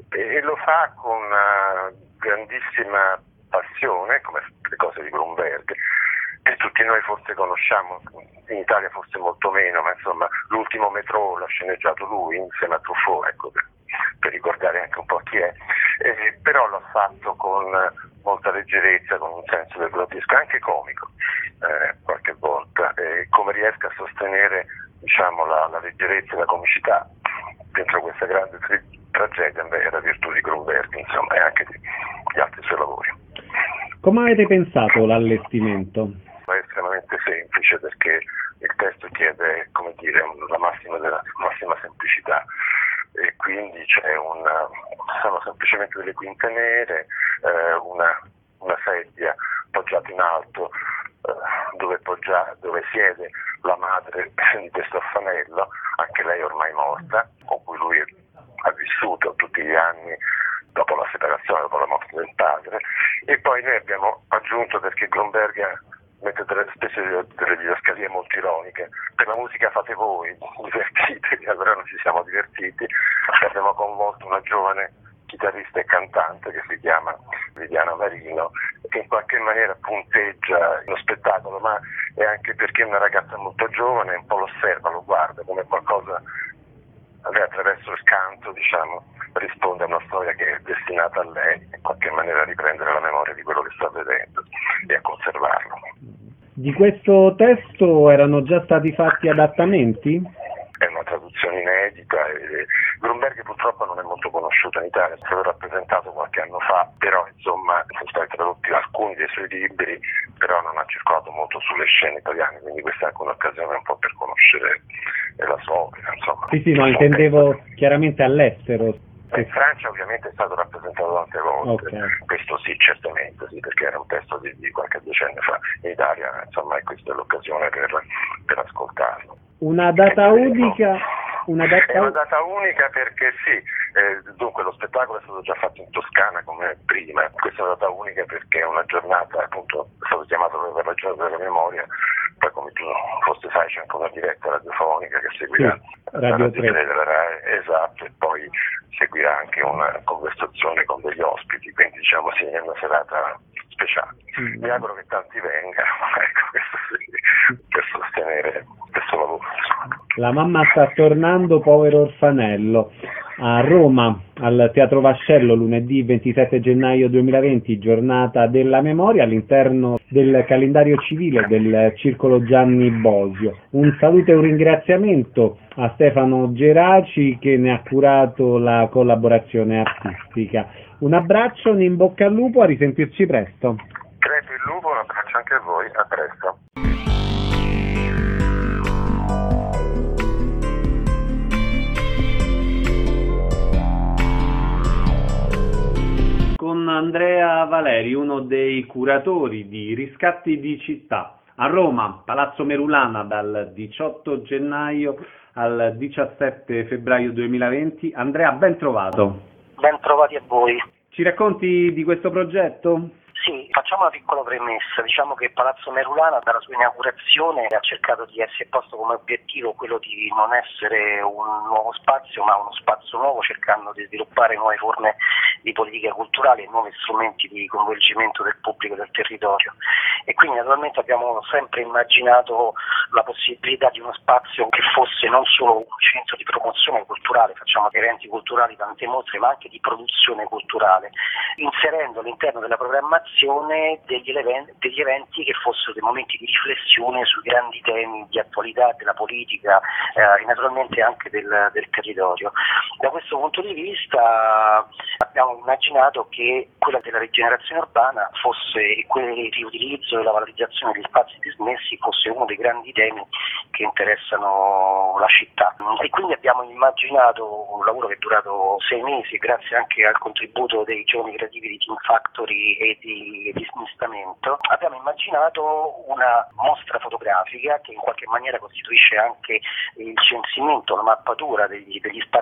e lo fa con una grandissima passione, come le cose di Grunberg, che tutti noi forse conosciamo, in Italia forse molto meno, ma insomma l'ultimo Metro l'ha sceneggiato lui insieme a Truffaut, ecco, per, per ricordare anche un po' chi è, eh, però l'ha fatto con molta leggerezza, con un senso del grottesco, anche comico eh, qualche volta, eh, come riesca a sostenere, diciamo, la, la leggerezza e la comicità dentro questa grande tra- tragedia, beh, è la virtù di Grunberg, insomma, e anche di, di altri suoi lavori. Come avete pensato l'allestimento? È estremamente semplice perché il testo chiede, come dire, la massima, della, massima semplicità e quindi c'è una, sono semplicemente delle quinte nere, eh, una, una sedia poggiata in alto eh, dove, poggia, dove siede la madre di questo orfanello, anche lei ormai morta, con cui lui ha vissuto tutti gli anni dopo la separazione, dopo la morte del padre, e poi noi abbiamo aggiunto, perché Grunberg mette delle specie delle didascalie molto ironiche, per la musica fate voi, divertitevi, allora noi ci siamo divertiti, abbiamo coinvolto una giovane chitarrista e cantante che si chiama Viviana Marino, che in qualche maniera punteggia lo spettacolo, ma è anche perché è una ragazza molto giovane, un po' lo osserva, lo guarda come qualcosa, attraverso il canto, diciamo, risponde a una storia che è destinata a lei, in qualche maniera a riprendere la memoria di quello che sta vedendo e a conservarlo. Di questo testo erano già stati fatti adattamenti? È una traduzione inedita e Grunberg purtroppo non è molto conosciuto in Italia, è stato rappresentato qualche anno fa, però insomma sono stati tradotti alcuni dei suoi libri, però non ha circolato molto sulle scene italiane, quindi questa è anche un'occasione un po' per conoscere la sua opera, insomma. Sì, sì, no, intendevo chiaramente all'estero. In Francia ovviamente è stato rappresentato tante volte, okay. Questo sì, certamente, sì, perché era un testo di, di qualche decennio fa. In Italia, insomma, e questa è l'occasione per, per ascoltarlo. Una data unica? Una data... È una data unica perché sì, eh, dunque lo spettacolo è stato già fatto in Toscana come prima, questa è una data unica perché è una giornata, appunto, è stato chiamato per la giornata della memoria, poi come tu forse sai c'è anche una diretta radiofonica che seguirà sì, Radio tre della Rai, esatto, e poi seguirà anche una conversazione con degli ospiti, quindi diciamo sì, è una serata speciale. Mm. Mi auguro che tanti vengano, ecco, questo sì, per sostenere questo lavoro. La mamma sta tornando, povero orfanello. A Roma, al Teatro Vascello, lunedì ventisette gennaio duemilaventi, giornata della memoria, all'interno del calendario civile del Circolo Gianni Bosio. Un saluto e un ringraziamento a Stefano Geraci che ne ha curato la collaborazione artistica. Un abbraccio, un in bocca al lupo, a risentirci presto. Crepi il lupo, un abbraccio anche a voi, a presto. Con Andrea Valeri, uno dei curatori di Riscatti di città. A Roma, Palazzo Merulana, dal diciotto gennaio al diciassette febbraio duemilaventi. Andrea, ben trovato. Ben trovati a voi. Ci racconti di questo progetto? Sì, facciamo una piccola premessa. Diciamo che Palazzo Merulana dalla sua inaugurazione ha cercato di essere posto come obiettivo quello di non essere un nuovo spazio, ma uno spazio nuovo, cercando di sviluppare nuove forme di politica culturale e nuovi strumenti di coinvolgimento del pubblico del territorio. E quindi naturalmente abbiamo sempre immaginato la possibilità di uno spazio che fosse non solo un centro di promozione culturale, facciamo eventi culturali, tante mostre, ma anche di produzione culturale, inserendo all'interno della programmazione Degli, eventi, degli eventi che fossero dei momenti di riflessione sui grandi temi di attualità della politica eh, e naturalmente anche del, del territorio. Da questo punto di vista abbiamo immaginato che quella della rigenerazione urbana fosse, e il riutilizzo e la valorizzazione degli spazi dismessi fosse uno dei grandi temi che interessano la città, e quindi abbiamo immaginato un lavoro che è durato sei mesi grazie anche al contributo dei giovani creativi di Team Factory e di di smistamento. Abbiamo immaginato una mostra fotografica che in qualche maniera costituisce anche il censimento, la mappatura degli, degli spazi abbandonati,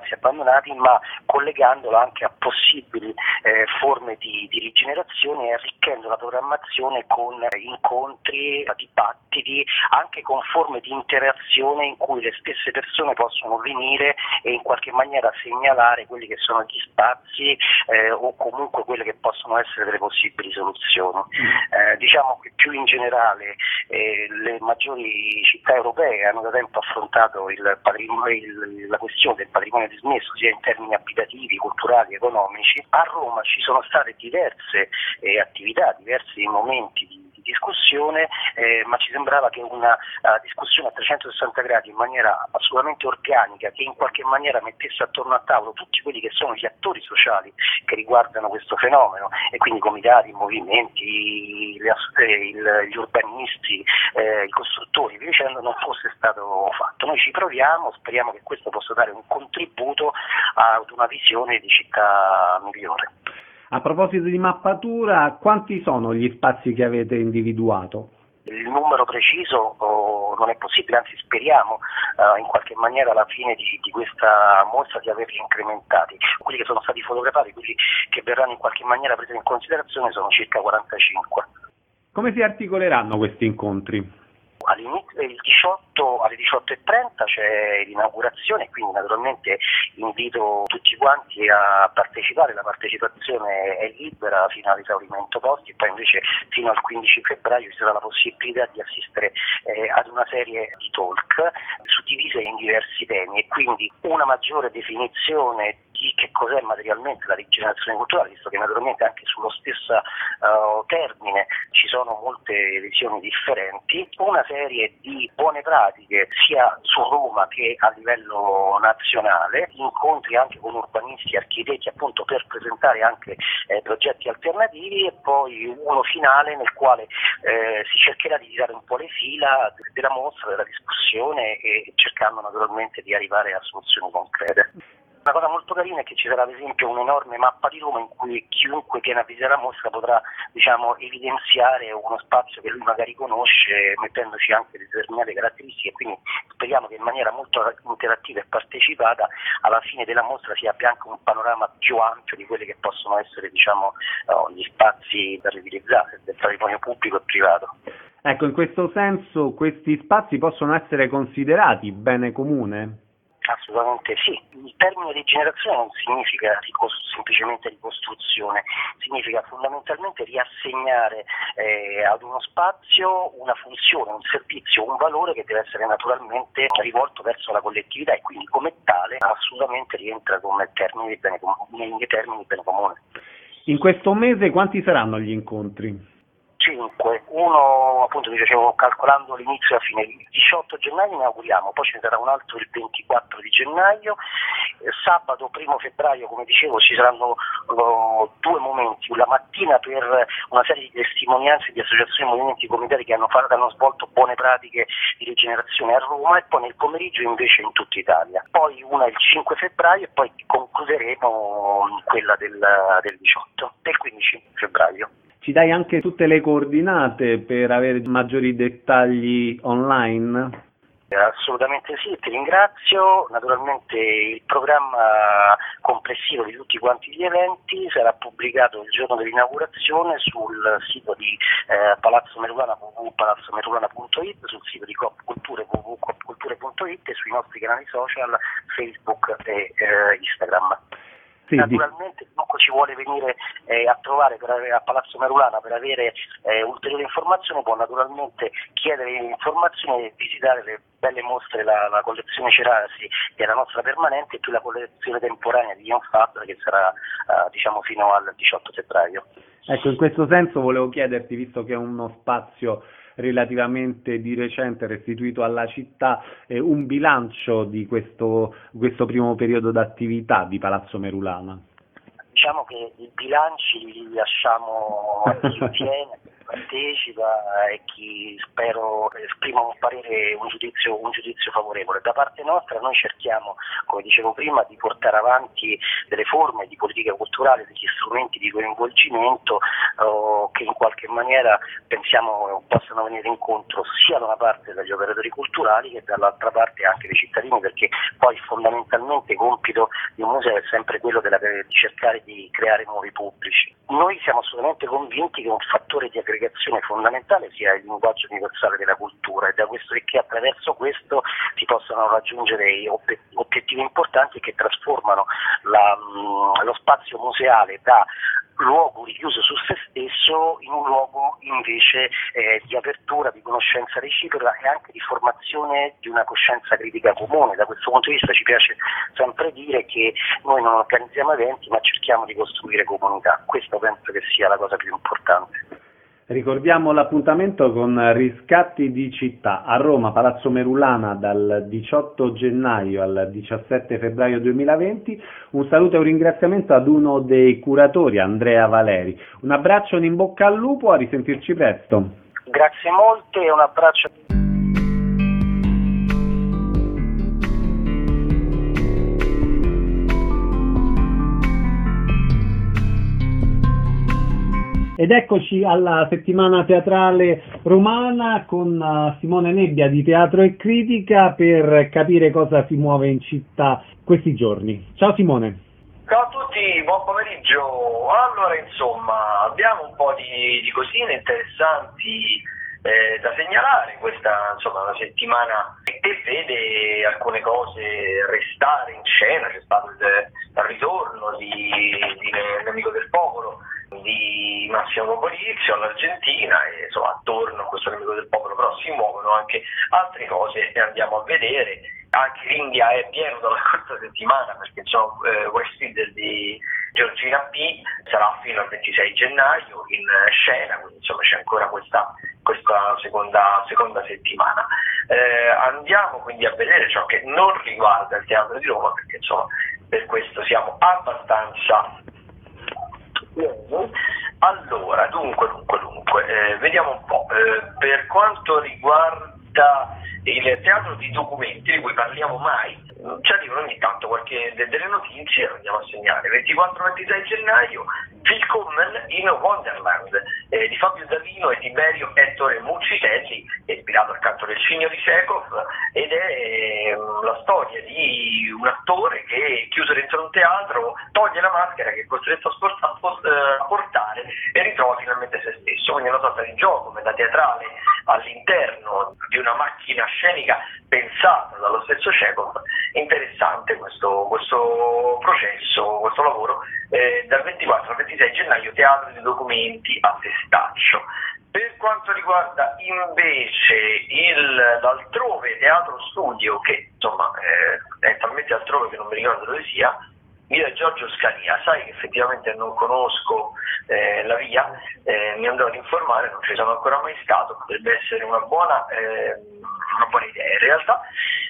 abbandonati, ma collegandolo anche a possibili eh, forme di, di rigenerazione e arricchendo la programmazione con incontri, dibattiti, anche con forme di interazione in cui le stesse persone possono venire e in qualche maniera segnalare quelli che sono gli spazi eh, o comunque quelle che possono essere delle possibili soluzioni. Eh, diciamo che più in generale eh, le maggiori città europee hanno da tempo affrontato il patrimonio, il, la questione del patrimonio dismesso sia in termini abitativi, culturali, economici. A Roma ci sono state diverse eh, attività, diversi momenti di discussione, eh, ma ci sembrava che una uh, discussione a trecentosessanta gradi in maniera assolutamente organica, che in qualche maniera mettesse attorno a tavolo tutti quelli che sono gli attori sociali che riguardano questo fenomeno, e quindi comitati, movimenti, le, eh, il, gli urbanisti, eh, i costruttori, via dicendo, non fosse stato fatto. Noi ci proviamo, speriamo che questo possa dare un contributo ad una visione di città migliore. A proposito di mappatura, quanti sono gli spazi che avete individuato? Il numero preciso oh, non è possibile, anzi speriamo uh, in qualche maniera alla fine di, di questa mostra di averli incrementati. Quelli che sono stati fotografati, quelli che verranno in qualche maniera presi in considerazione sono circa quarantacinque. Come si articoleranno questi incontri? All'inizio, il diciotto alle diciotto e trenta c'è l'inaugurazione, quindi naturalmente invito tutti quanti a partecipare. La partecipazione è libera fino all'esaurimento posti, e poi invece fino al quindici febbraio ci sarà la possibilità di assistere eh, ad una serie di talk suddivise in diversi temi, e quindi una maggiore definizione di che cos'è materialmente la rigenerazione culturale, visto che naturalmente anche sullo stesso uh, termine ci sono molte visioni differenti, una serie di buone pratiche sia su Roma che a livello nazionale, incontri anche con urbanisti e architetti appunto per presentare anche eh, progetti alternativi, e poi uno finale nel quale eh, si cercherà di tirare un po' le fila della mostra, della discussione, e cercando naturalmente di arrivare a soluzioni concrete. Una cosa molto carina è che ci sarà ad esempio un'enorme mappa di Roma in cui chiunque viene a visitare la mostra potrà, diciamo, evidenziare uno spazio che lui magari conosce, mettendoci anche determinate caratteristiche, quindi speriamo che in maniera molto interattiva e partecipata alla fine della mostra si abbia anche un panorama più ampio di quelli che possono essere, diciamo, no, gli spazi da riutilizzare del patrimonio pubblico e privato. Ecco, in questo senso questi spazi possono essere considerati bene comune? Assolutamente sì. Il termine rigenerazione non significa ricos- semplicemente ricostruzione, significa fondamentalmente riassegnare eh, ad uno spazio una funzione, un servizio, un valore che deve essere naturalmente rivolto verso la collettività, e quindi come tale assolutamente rientra come termine di bene comune, nei termini di bene comune. In questo mese quanti saranno gli incontri? cinque, uno appunto vi dicevo calcolando l'inizio e la fine, il diciotto gennaio inauguriamo, poi ce ne sarà un altro il ventiquattro di gennaio, eh, sabato primo febbraio come dicevo ci saranno uh, due momenti, la mattina per una serie di testimonianze di associazioni, movimenti e comitati che hanno, fatto, hanno svolto buone pratiche di rigenerazione a Roma, e poi nel pomeriggio invece in tutta Italia, poi una il cinque febbraio e poi concluderemo quella del, del diciotto, del quindici febbraio. Ci dai anche tutte le coordinate per avere maggiori dettagli online? Assolutamente sì, ti ringrazio. Naturalmente il programma complessivo di tutti quanti gli eventi sarà pubblicato il giorno dell'inaugurazione sul sito di eh, Palazzo Merulana w w w punto palazzo merulana punto it, sul sito di Coop Culture w w w punto coop culture punto it e sui nostri canali social Facebook e eh, Instagram. Sì, naturalmente chiunque ci vuole venire eh, a trovare per avere, a Palazzo Merulana per avere eh, ulteriori informazioni può naturalmente chiedere informazioni e visitare le belle mostre, la, la collezione Cerasi che è la nostra permanente, più la collezione temporanea di Young Fab che sarà eh, diciamo fino al diciotto febbraio. Ecco, in questo senso volevo chiederti, visto che è uno spazio relativamente di recente restituito alla città, eh, un bilancio di questo, questo primo periodo d'attività di Palazzo Merulana. Diciamo che i bilanci li lasciamo a chi tiene, partecipa e chi spero esprima un parere, un giudizio, un giudizio favorevole. Da parte nostra noi cerchiamo, come dicevo prima, di portare avanti delle forme di politica culturale, degli strumenti di coinvolgimento eh, che in qualche maniera pensiamo possano venire incontro sia da una parte dagli operatori culturali che dall'altra parte anche dei cittadini, perché poi fondamentalmente il compito di un museo è sempre quello della, di cercare di creare nuovi pubblici. Noi siamo assolutamente convinti che un fattore di aggregazione fondamentale sia il linguaggio universale della cultura, ed è questo che attraverso questo si possano raggiungere obiettivi importanti che trasformano la, lo spazio museale da luogo richiuso su se stesso in un luogo invece eh, di apertura, di conoscenza reciproca e anche di formazione di una coscienza critica comune. Da questo punto di vista ci piace sempre dire che noi non organizziamo eventi ma cerchiamo di costruire comunità. Questo penso che sia la cosa più importante. Ricordiamo l'appuntamento con Riscatti di città a Roma, Palazzo Merulana, dal diciotto gennaio al diciassette febbraio duemilaventi. Un saluto e un ringraziamento ad uno dei curatori, Andrea Valeri. Un abbraccio, un in bocca al lupo, a risentirci presto. Grazie molte e un abbraccio. Ed eccoci alla settimana teatrale romana con uh, Simone Nebbia di Teatro e Critica per capire cosa si muove in città questi giorni. Ciao Simone. Ciao a tutti, buon pomeriggio. Allora, insomma, abbiamo un po' di, di cosine interessanti eh, da segnalare. Questa, insomma, è una settimana che vede alcune cose restare in scena. C'è stato il, il ritorno di, di Nemico del Popolo di Massimo Popolizio all'Argentina, e insomma attorno a questo Nemico del Popolo però si muovono anche altre cose e andiamo a vedere. Anche l'India è pieno dalla scorsa settimana, perché insomma eh, West End di Giorgina P sarà fino al ventisei gennaio in scena, quindi insomma c'è ancora questa, questa seconda, seconda settimana. Eh, andiamo quindi a vedere ciò che non riguarda il Teatro di Roma, perché insomma per questo siamo abbastanza. Allora, dunque, dunque, dunque, eh, vediamo un po'. Eh, per quanto riguarda il teatro di documenti, di cui parliamo mai, ci arrivano ogni tanto qualche de- delle notizie, lo andiamo a segnare. ventiquattro ventisei gennaio, Willkommen in Wonderland, eh, di Fabio Davino e Tiberio Ettore Muccitelli, ispirato al canto del Cigno di Chekhov, ed è eh, la storia di un attore che, chiuso dentro un teatro, toglie la maschera che è costretto a, sport- a, post- a portare e ritrova finalmente se stesso. Quindi è una sorta di gioco metateatrale all'interno di una macchina scenica pensata dallo stesso Chekhov. Interessante questo, questo processo, questo lavoro, eh, dal ventiquattro al ventisei gennaio, teatro di documenti a Testaccio. Per quanto riguarda invece il l'altrove teatro studio, che insomma eh, è talmente altrove che non mi ricordo dove sia, via Giorgio Scalia. Sai che effettivamente non conosco eh, la via, eh, mi andrò ad informare, non ci sono ancora mai stato, potrebbe essere una buona, eh, una buona idea in realtà,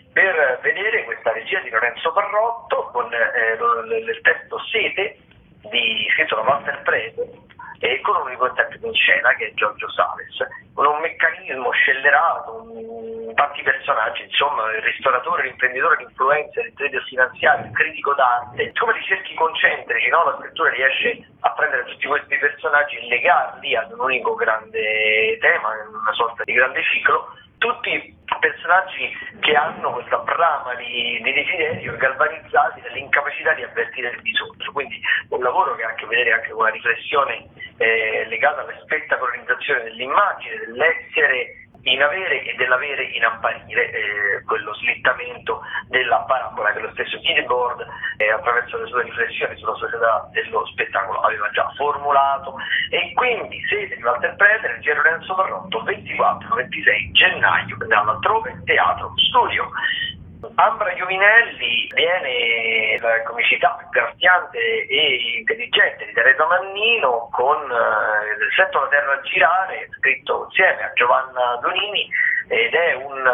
per vedere questa regia di Lorenzo Parrotto con eh, lo, il testo Sete, di, scritto da Walter Prete, e con un unico interprete in scena che è Giorgio Sales, con un meccanismo scellerato, un, tanti personaggi, insomma il ristoratore, l'imprenditore, l'influencer, il trader finanziario, il critico d'arte, come dei cerchi concentrici, no? La scrittura riesce a prendere tutti questi personaggi e legarli ad un unico grande tema, una sorta di grande ciclo, tutti personaggi che hanno questa brama di, di desiderio, galvanizzati dall'incapacità di avvertire il bisogno. Quindi un lavoro che ha a che vedere anche con una riflessione eh, legata alla spettacolarizzazione dell'immagine, dell'essere in avere e dell'avere in apparire, eh, quello slittamento della parabola che lo stesso Kierkegaard eh, attraverso le sue riflessioni sulla società dello spettacolo aveva già formulato. E quindi Sete di Walter Prete, regia Lorenzo Parrotto, ventiquattro ventisei gennaio dall'altrove teatro studio. Ambra Iovinelli viene la comicità graffiante e intelligente di Teresa Mannino con eh, Sento la terra girare, scritto insieme a Giovanna Donini, ed è un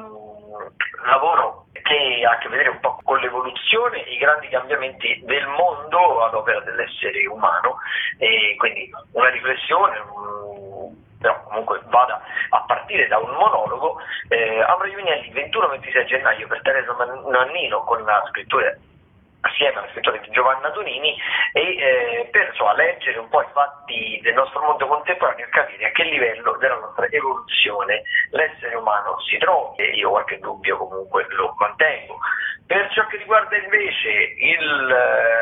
um, lavoro che ha a che vedere un po' con l'evoluzione e i grandi cambiamenti del mondo ad opera dell'essere umano, e quindi una riflessione, un però comunque vada a partire da un monologo. eh, Ambra Giovinelli, ventuno ventisei gennaio per Teresa Nannino, con la scrittura assieme alla scrittura di Giovanna Donini, e eh, per insomma, leggere un po' i fatti del nostro mondo contemporaneo e capire a che livello della nostra evoluzione l'essere umano si trova, e io qualche dubbio comunque lo mantengo. Per ciò che riguarda invece il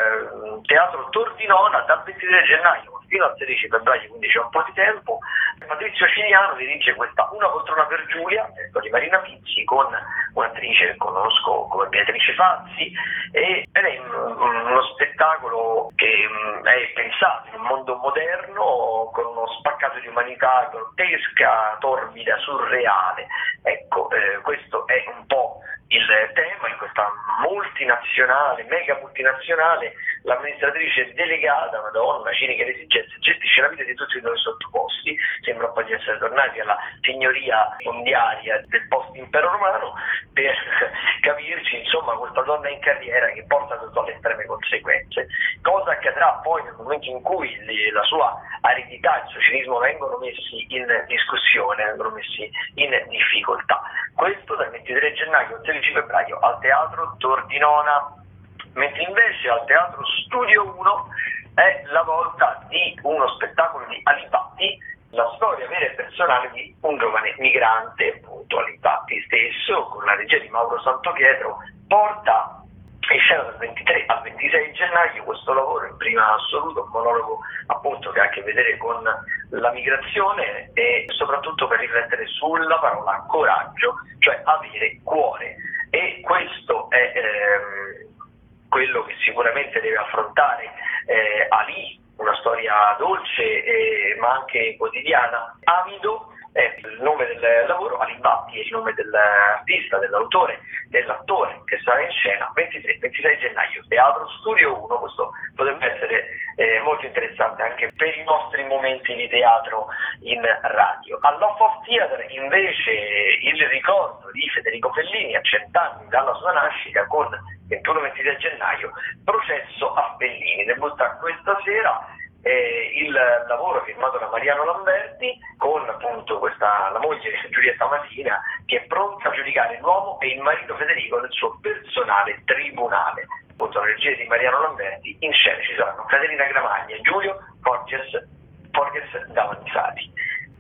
eh, Teatro Tordinona, dal ventitré gennaio fino al sedici febbraio, quindi c'è un po' di tempo, Patrizio Ciliano dirige questa Una poltrona per Giulia, di Marina Pizzi, con un'attrice che conosco come Beatrice Fazzi, e, ed è uno spettacolo che mh, è pensato in un mondo moderno, con uno spaccato di umanità grottesca, torbida, surreale. Ecco, eh, questo è un po' il tema. In questa multinazionale, mega multinazionale, l'amministratrice delegata, una donna cinica ed esigenze, gestisce la vita di tutti i loro sottoposti. Sembra un po' di essere tornati alla signoria fondiaria del post-impero romano, per capirci, insomma, questa donna in carriera che porta sotto alle estreme conseguenze. Cosa accadrà poi nel momento in cui le, la sua aridità e il suo cinismo vengono messi in discussione, vengono messi in difficoltà. Questo dal ventitré gennaio al sedici febbraio al Teatro Tordinona. Mentre invece al Teatro Studio uno è la volta di uno spettacolo di Alibatti, la storia vera e personale di un giovane migrante. Appunto Alibatti stesso, con la regia di Mauro Santopietro, porta in scena dal ventitré al ventisei gennaio questo lavoro in prima assoluto, un monologo appunto che ha a che vedere con la migrazione, e soprattutto per riflettere sulla parola coraggio, cioè avere cuore. E questo è ehm, quello che sicuramente deve affrontare eh, Ali, una storia dolce eh, ma anche quotidiana. Avido è il nome del lavoro, Alibatti è il nome dell'artista, dell'autore, dell'attore che sarà in scena ventitré ventisei gennaio, Teatro Studio uno. Questo potrebbe essere eh, molto interessante anche per i nostri momenti di teatro in radio. All'Off of Theatre invece il ricordo di Federico Fellini a cent'anni dalla sua nascita, con ventuno ventisei gennaio, Processo a Fellini. Debutta questa sera eh, il lavoro firmato da Mariano Lamberti, con appunto questa, la moglie Giulietta Masina, che è pronta a giudicare l'uomo e il marito Federico nel suo personale tribunale. Appunto la regia di Mariano Lamberti. In scena ci saranno Caterina Gramaglia, Giulio Porges, Porges Davanzati.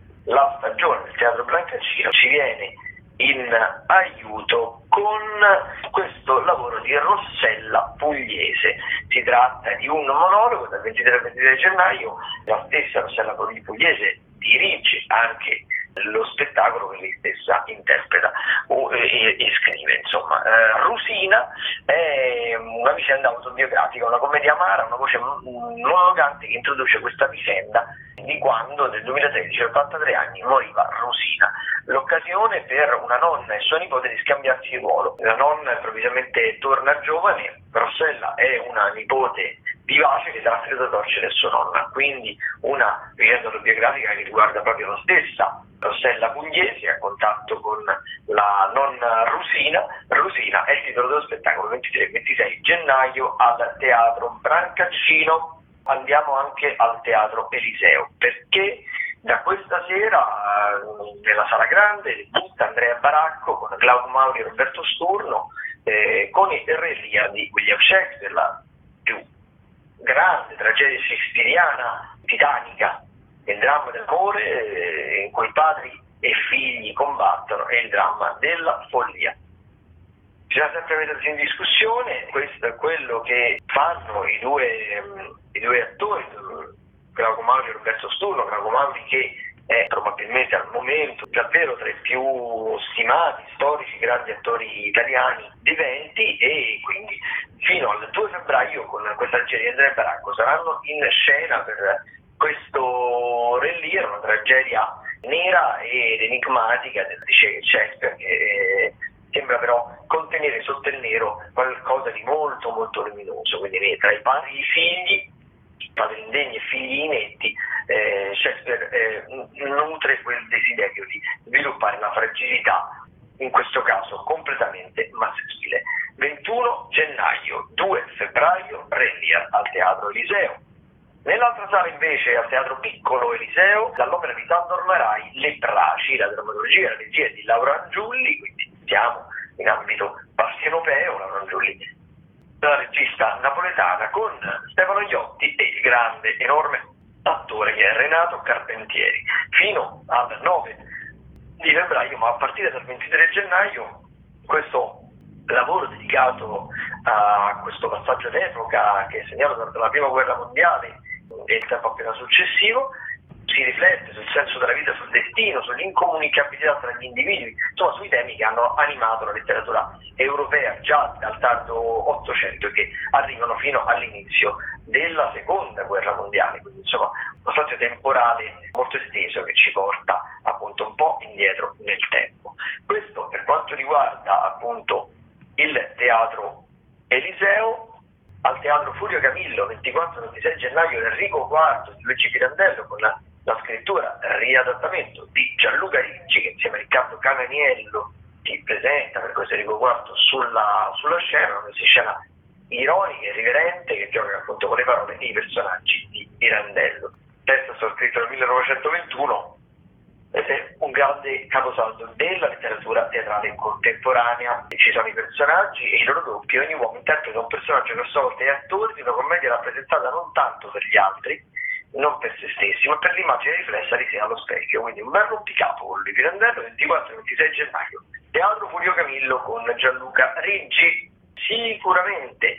La stagione del Teatro Brancaccino ci viene in aiuto con questo lavoro di Rossella Pugliese. Si tratta di un monologo dal ventitré al ventisei gennaio. La stessa Rossella Pugliese dirige anche lo spettacolo che lei stessa interpreta e, e scrive. Insomma, eh, Rusina è una vicenda autobiografica, una commedia amara, una voce monologante che introduce questa vicenda di quando nel duemilatredici, a ottantatré anni, moriva Rusina. L'occasione per una nonna e sua nipote di scambiarsi il ruolo. La nonna improvvisamente torna giovane, Rossella è una nipote vivace che sarà finita a torcere sua nonna, quindi una vicenda autobiografica che riguarda proprio la stessa Rossella Pugliese a contatto con la nonna Rusina. Rusina è il titolo dello spettacolo, ventitré ventisei gennaio al Teatro Brancaccino. Andiamo anche al Teatro Eliseo, perché da questa sera nella Sala Grande debutta Andrea Baracco con Glauco Mauri e Roberto Sturno, eh, con il Re Lear di William Shakespeare, la più grande tragedia shakespeariana, titanica, il dramma dell'amore eh, in cui padri e figli combattono, e il dramma della follia. Bisogna sempre mettersi in discussione, questo è quello che fanno i due, i due attori, Glauco Mauri e Roberto Sturno. Glauco Mauri che è probabilmente al momento davvero tra i più stimati, storici, grandi attori italiani viventi, e quindi fino al due febbraio con questa regia di Andrea Baracco saranno in scena per questo Re Lear, una tragedia nera ed enigmatica, dice Shakespeare, che sembra però contenere sotto il nero qualcosa di molto molto luminoso. Quindi tra i padri e i figli, padri indegni e figli inetti, eh, Shakespeare eh, nutre quel desiderio di sviluppare la fragilità, in questo caso completamente maschile. ventuno gennaio, due febbraio, Re Lear al Teatro Eliseo. Nell'altra sala invece, al Teatro Piccolo Eliseo, dall'opera di Sandor Marai, Le Braci, la drammaturgia e la regia di Laura Angiulli, quindi siamo in ambito partenopeo. Laura Angiulli, la regista napoletana, con Stefano Iotti e il grande, enorme attore che è Renato Carpentieri. Fino al nove di febbraio, ma a partire dal ventitré gennaio, questo lavoro dedicato a questo passaggio d'epoca che è segnato dalla prima guerra mondiale e il tempo appena successivo, si riflette sul senso della vita, sul destino, sull'incomunicabilità tra gli individui, insomma sui temi che hanno animato la letteratura europea già dal tardo Ottocento e che arrivano fino all'inizio della seconda guerra mondiale, quindi insomma uno spazio temporale molto esteso che ci porta appunto un po' indietro nel tempo. Questo per quanto riguarda appunto il Teatro Eliseo. Al Teatro Furio Camillo, ventiquattro ventisei gennaio, Enrico quarto di Luigi Pirandello, con la, la scrittura riadattamento di Gianluca Ricci, che insieme a Riccardo Cananiello si presenta per questo Enrico quarto sulla, sulla scena, una scena ironica e riverente che gioca appunto con le parole e i personaggi di Pirandello. Il testo è stato scritto nel millenovecentoventuno ed è un grande caposaldo della letteratura teatrale contemporanea. Ci sono i personaggi e i loro doppi, ogni uomo interpreta un personaggio che a sua volta è attore di una commedia rappresentata non tanto per gli altri, non per se stessi, ma per l'immagine riflessa di sé allo specchio. Quindi un bel rompicapo con lui, Pirandello, ventiquattro ventisei gennaio, Teatro Furio Camillo con Gianluca Ricci. Sicuramente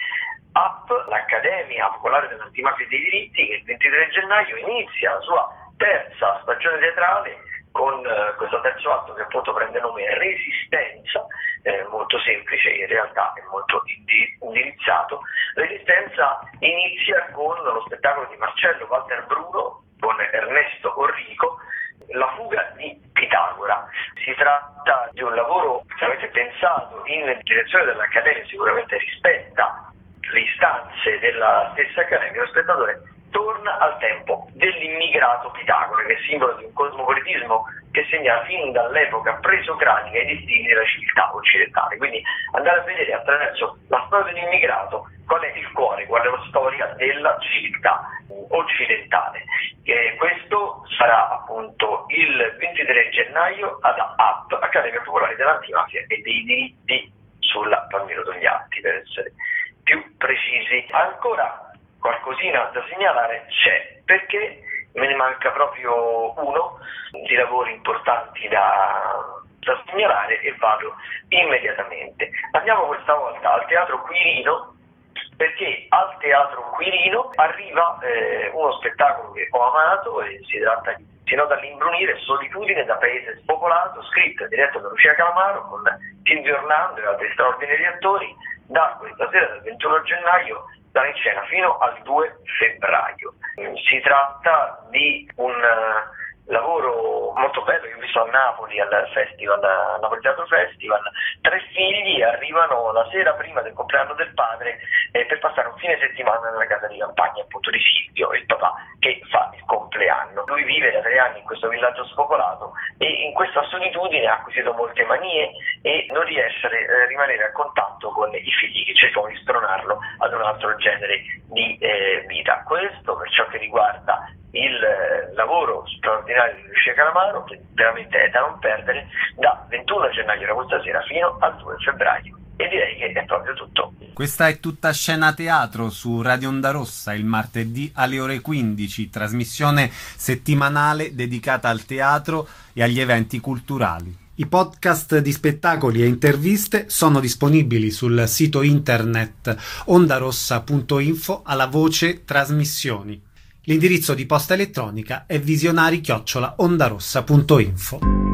A P, l'Accademia Popolare dell'Antimafia e dei Diritti, che il ventitré gennaio inizia la sua terza stagione teatrale con uh, questo terzo atto che appunto prende nome Resistenza, eh, molto semplice, in realtà è molto indirizzato. Resistenza inizia con lo spettacolo di Marcello Walter Bruno con Ernesto Orrico, La fuga di Pitagora. Si tratta di un lavoro estremamente pensato in direzione dell'Accademia, sicuramente rispetta le istanze della stessa Accademia. Lo spettatore torna al tempo dell'immigrato Pitagora, che è simbolo di un cosmopolitismo che segna fin dall'epoca presocratica i destini della civiltà occidentale. Quindi andare a vedere attraverso la storia dell'immigrato qual è il cuore, qual è la storia della civiltà occidentale. E questo sarà appunto il ventitré gennaio ad A P, Accademia Popolare dell'Antimafia e dei Diritti, sulla Palmiro Togliatti, per essere più precisi. Ancora qualcosina da segnalare c'è, perché me ne manca proprio uno di lavori importanti da, da segnalare e vado immediatamente. Andiamo questa volta al Teatro Quirino, perché al Teatro Quirino arriva eh, uno spettacolo che ho amato e si tratta di Si nota all'imbrunire, Solitudine da paese spopolato, scritto e diretto da Lucia Calamaro con Silvio Orlando e altri straordinari attori. Da questa sera, del ventuno gennaio, sarà in scena fino al due febbraio. Si tratta di un uh, lavoro molto bello, io ho visto a Napoli al festival, al Napoli Teatro Festival. Tre figli arrivano la sera prima del compleanno del padre eh, per passare un fine settimana nella casa di campagna appunto di Silvio, il papà che fa il compleanno. Lui vive da tre anni in questo villaggio spopolato e in questa solitudine ha acquisito molte manie e non riesce a eh, rimanere a contatto con i figli che cercano di spronarlo ad un altro genere di eh, vita. Questo per ciò che riguarda il eh, lavoro straordinario di Lucia Calamaro, che veramente è da non perdere, da ventuno gennaio da questa sera fino al due febbraio. E direi che è proprio tutto. Questa è Tutta Scena Teatro su Radio Onda Rossa il martedì alle ore quindici, trasmissione settimanale dedicata al teatro e agli eventi culturali. I podcast di spettacoli e interviste sono disponibili sul sito internet ondarossa punto info alla voce trasmissioni. L'indirizzo di posta elettronica è visionari chiocciola ondarossa punto info.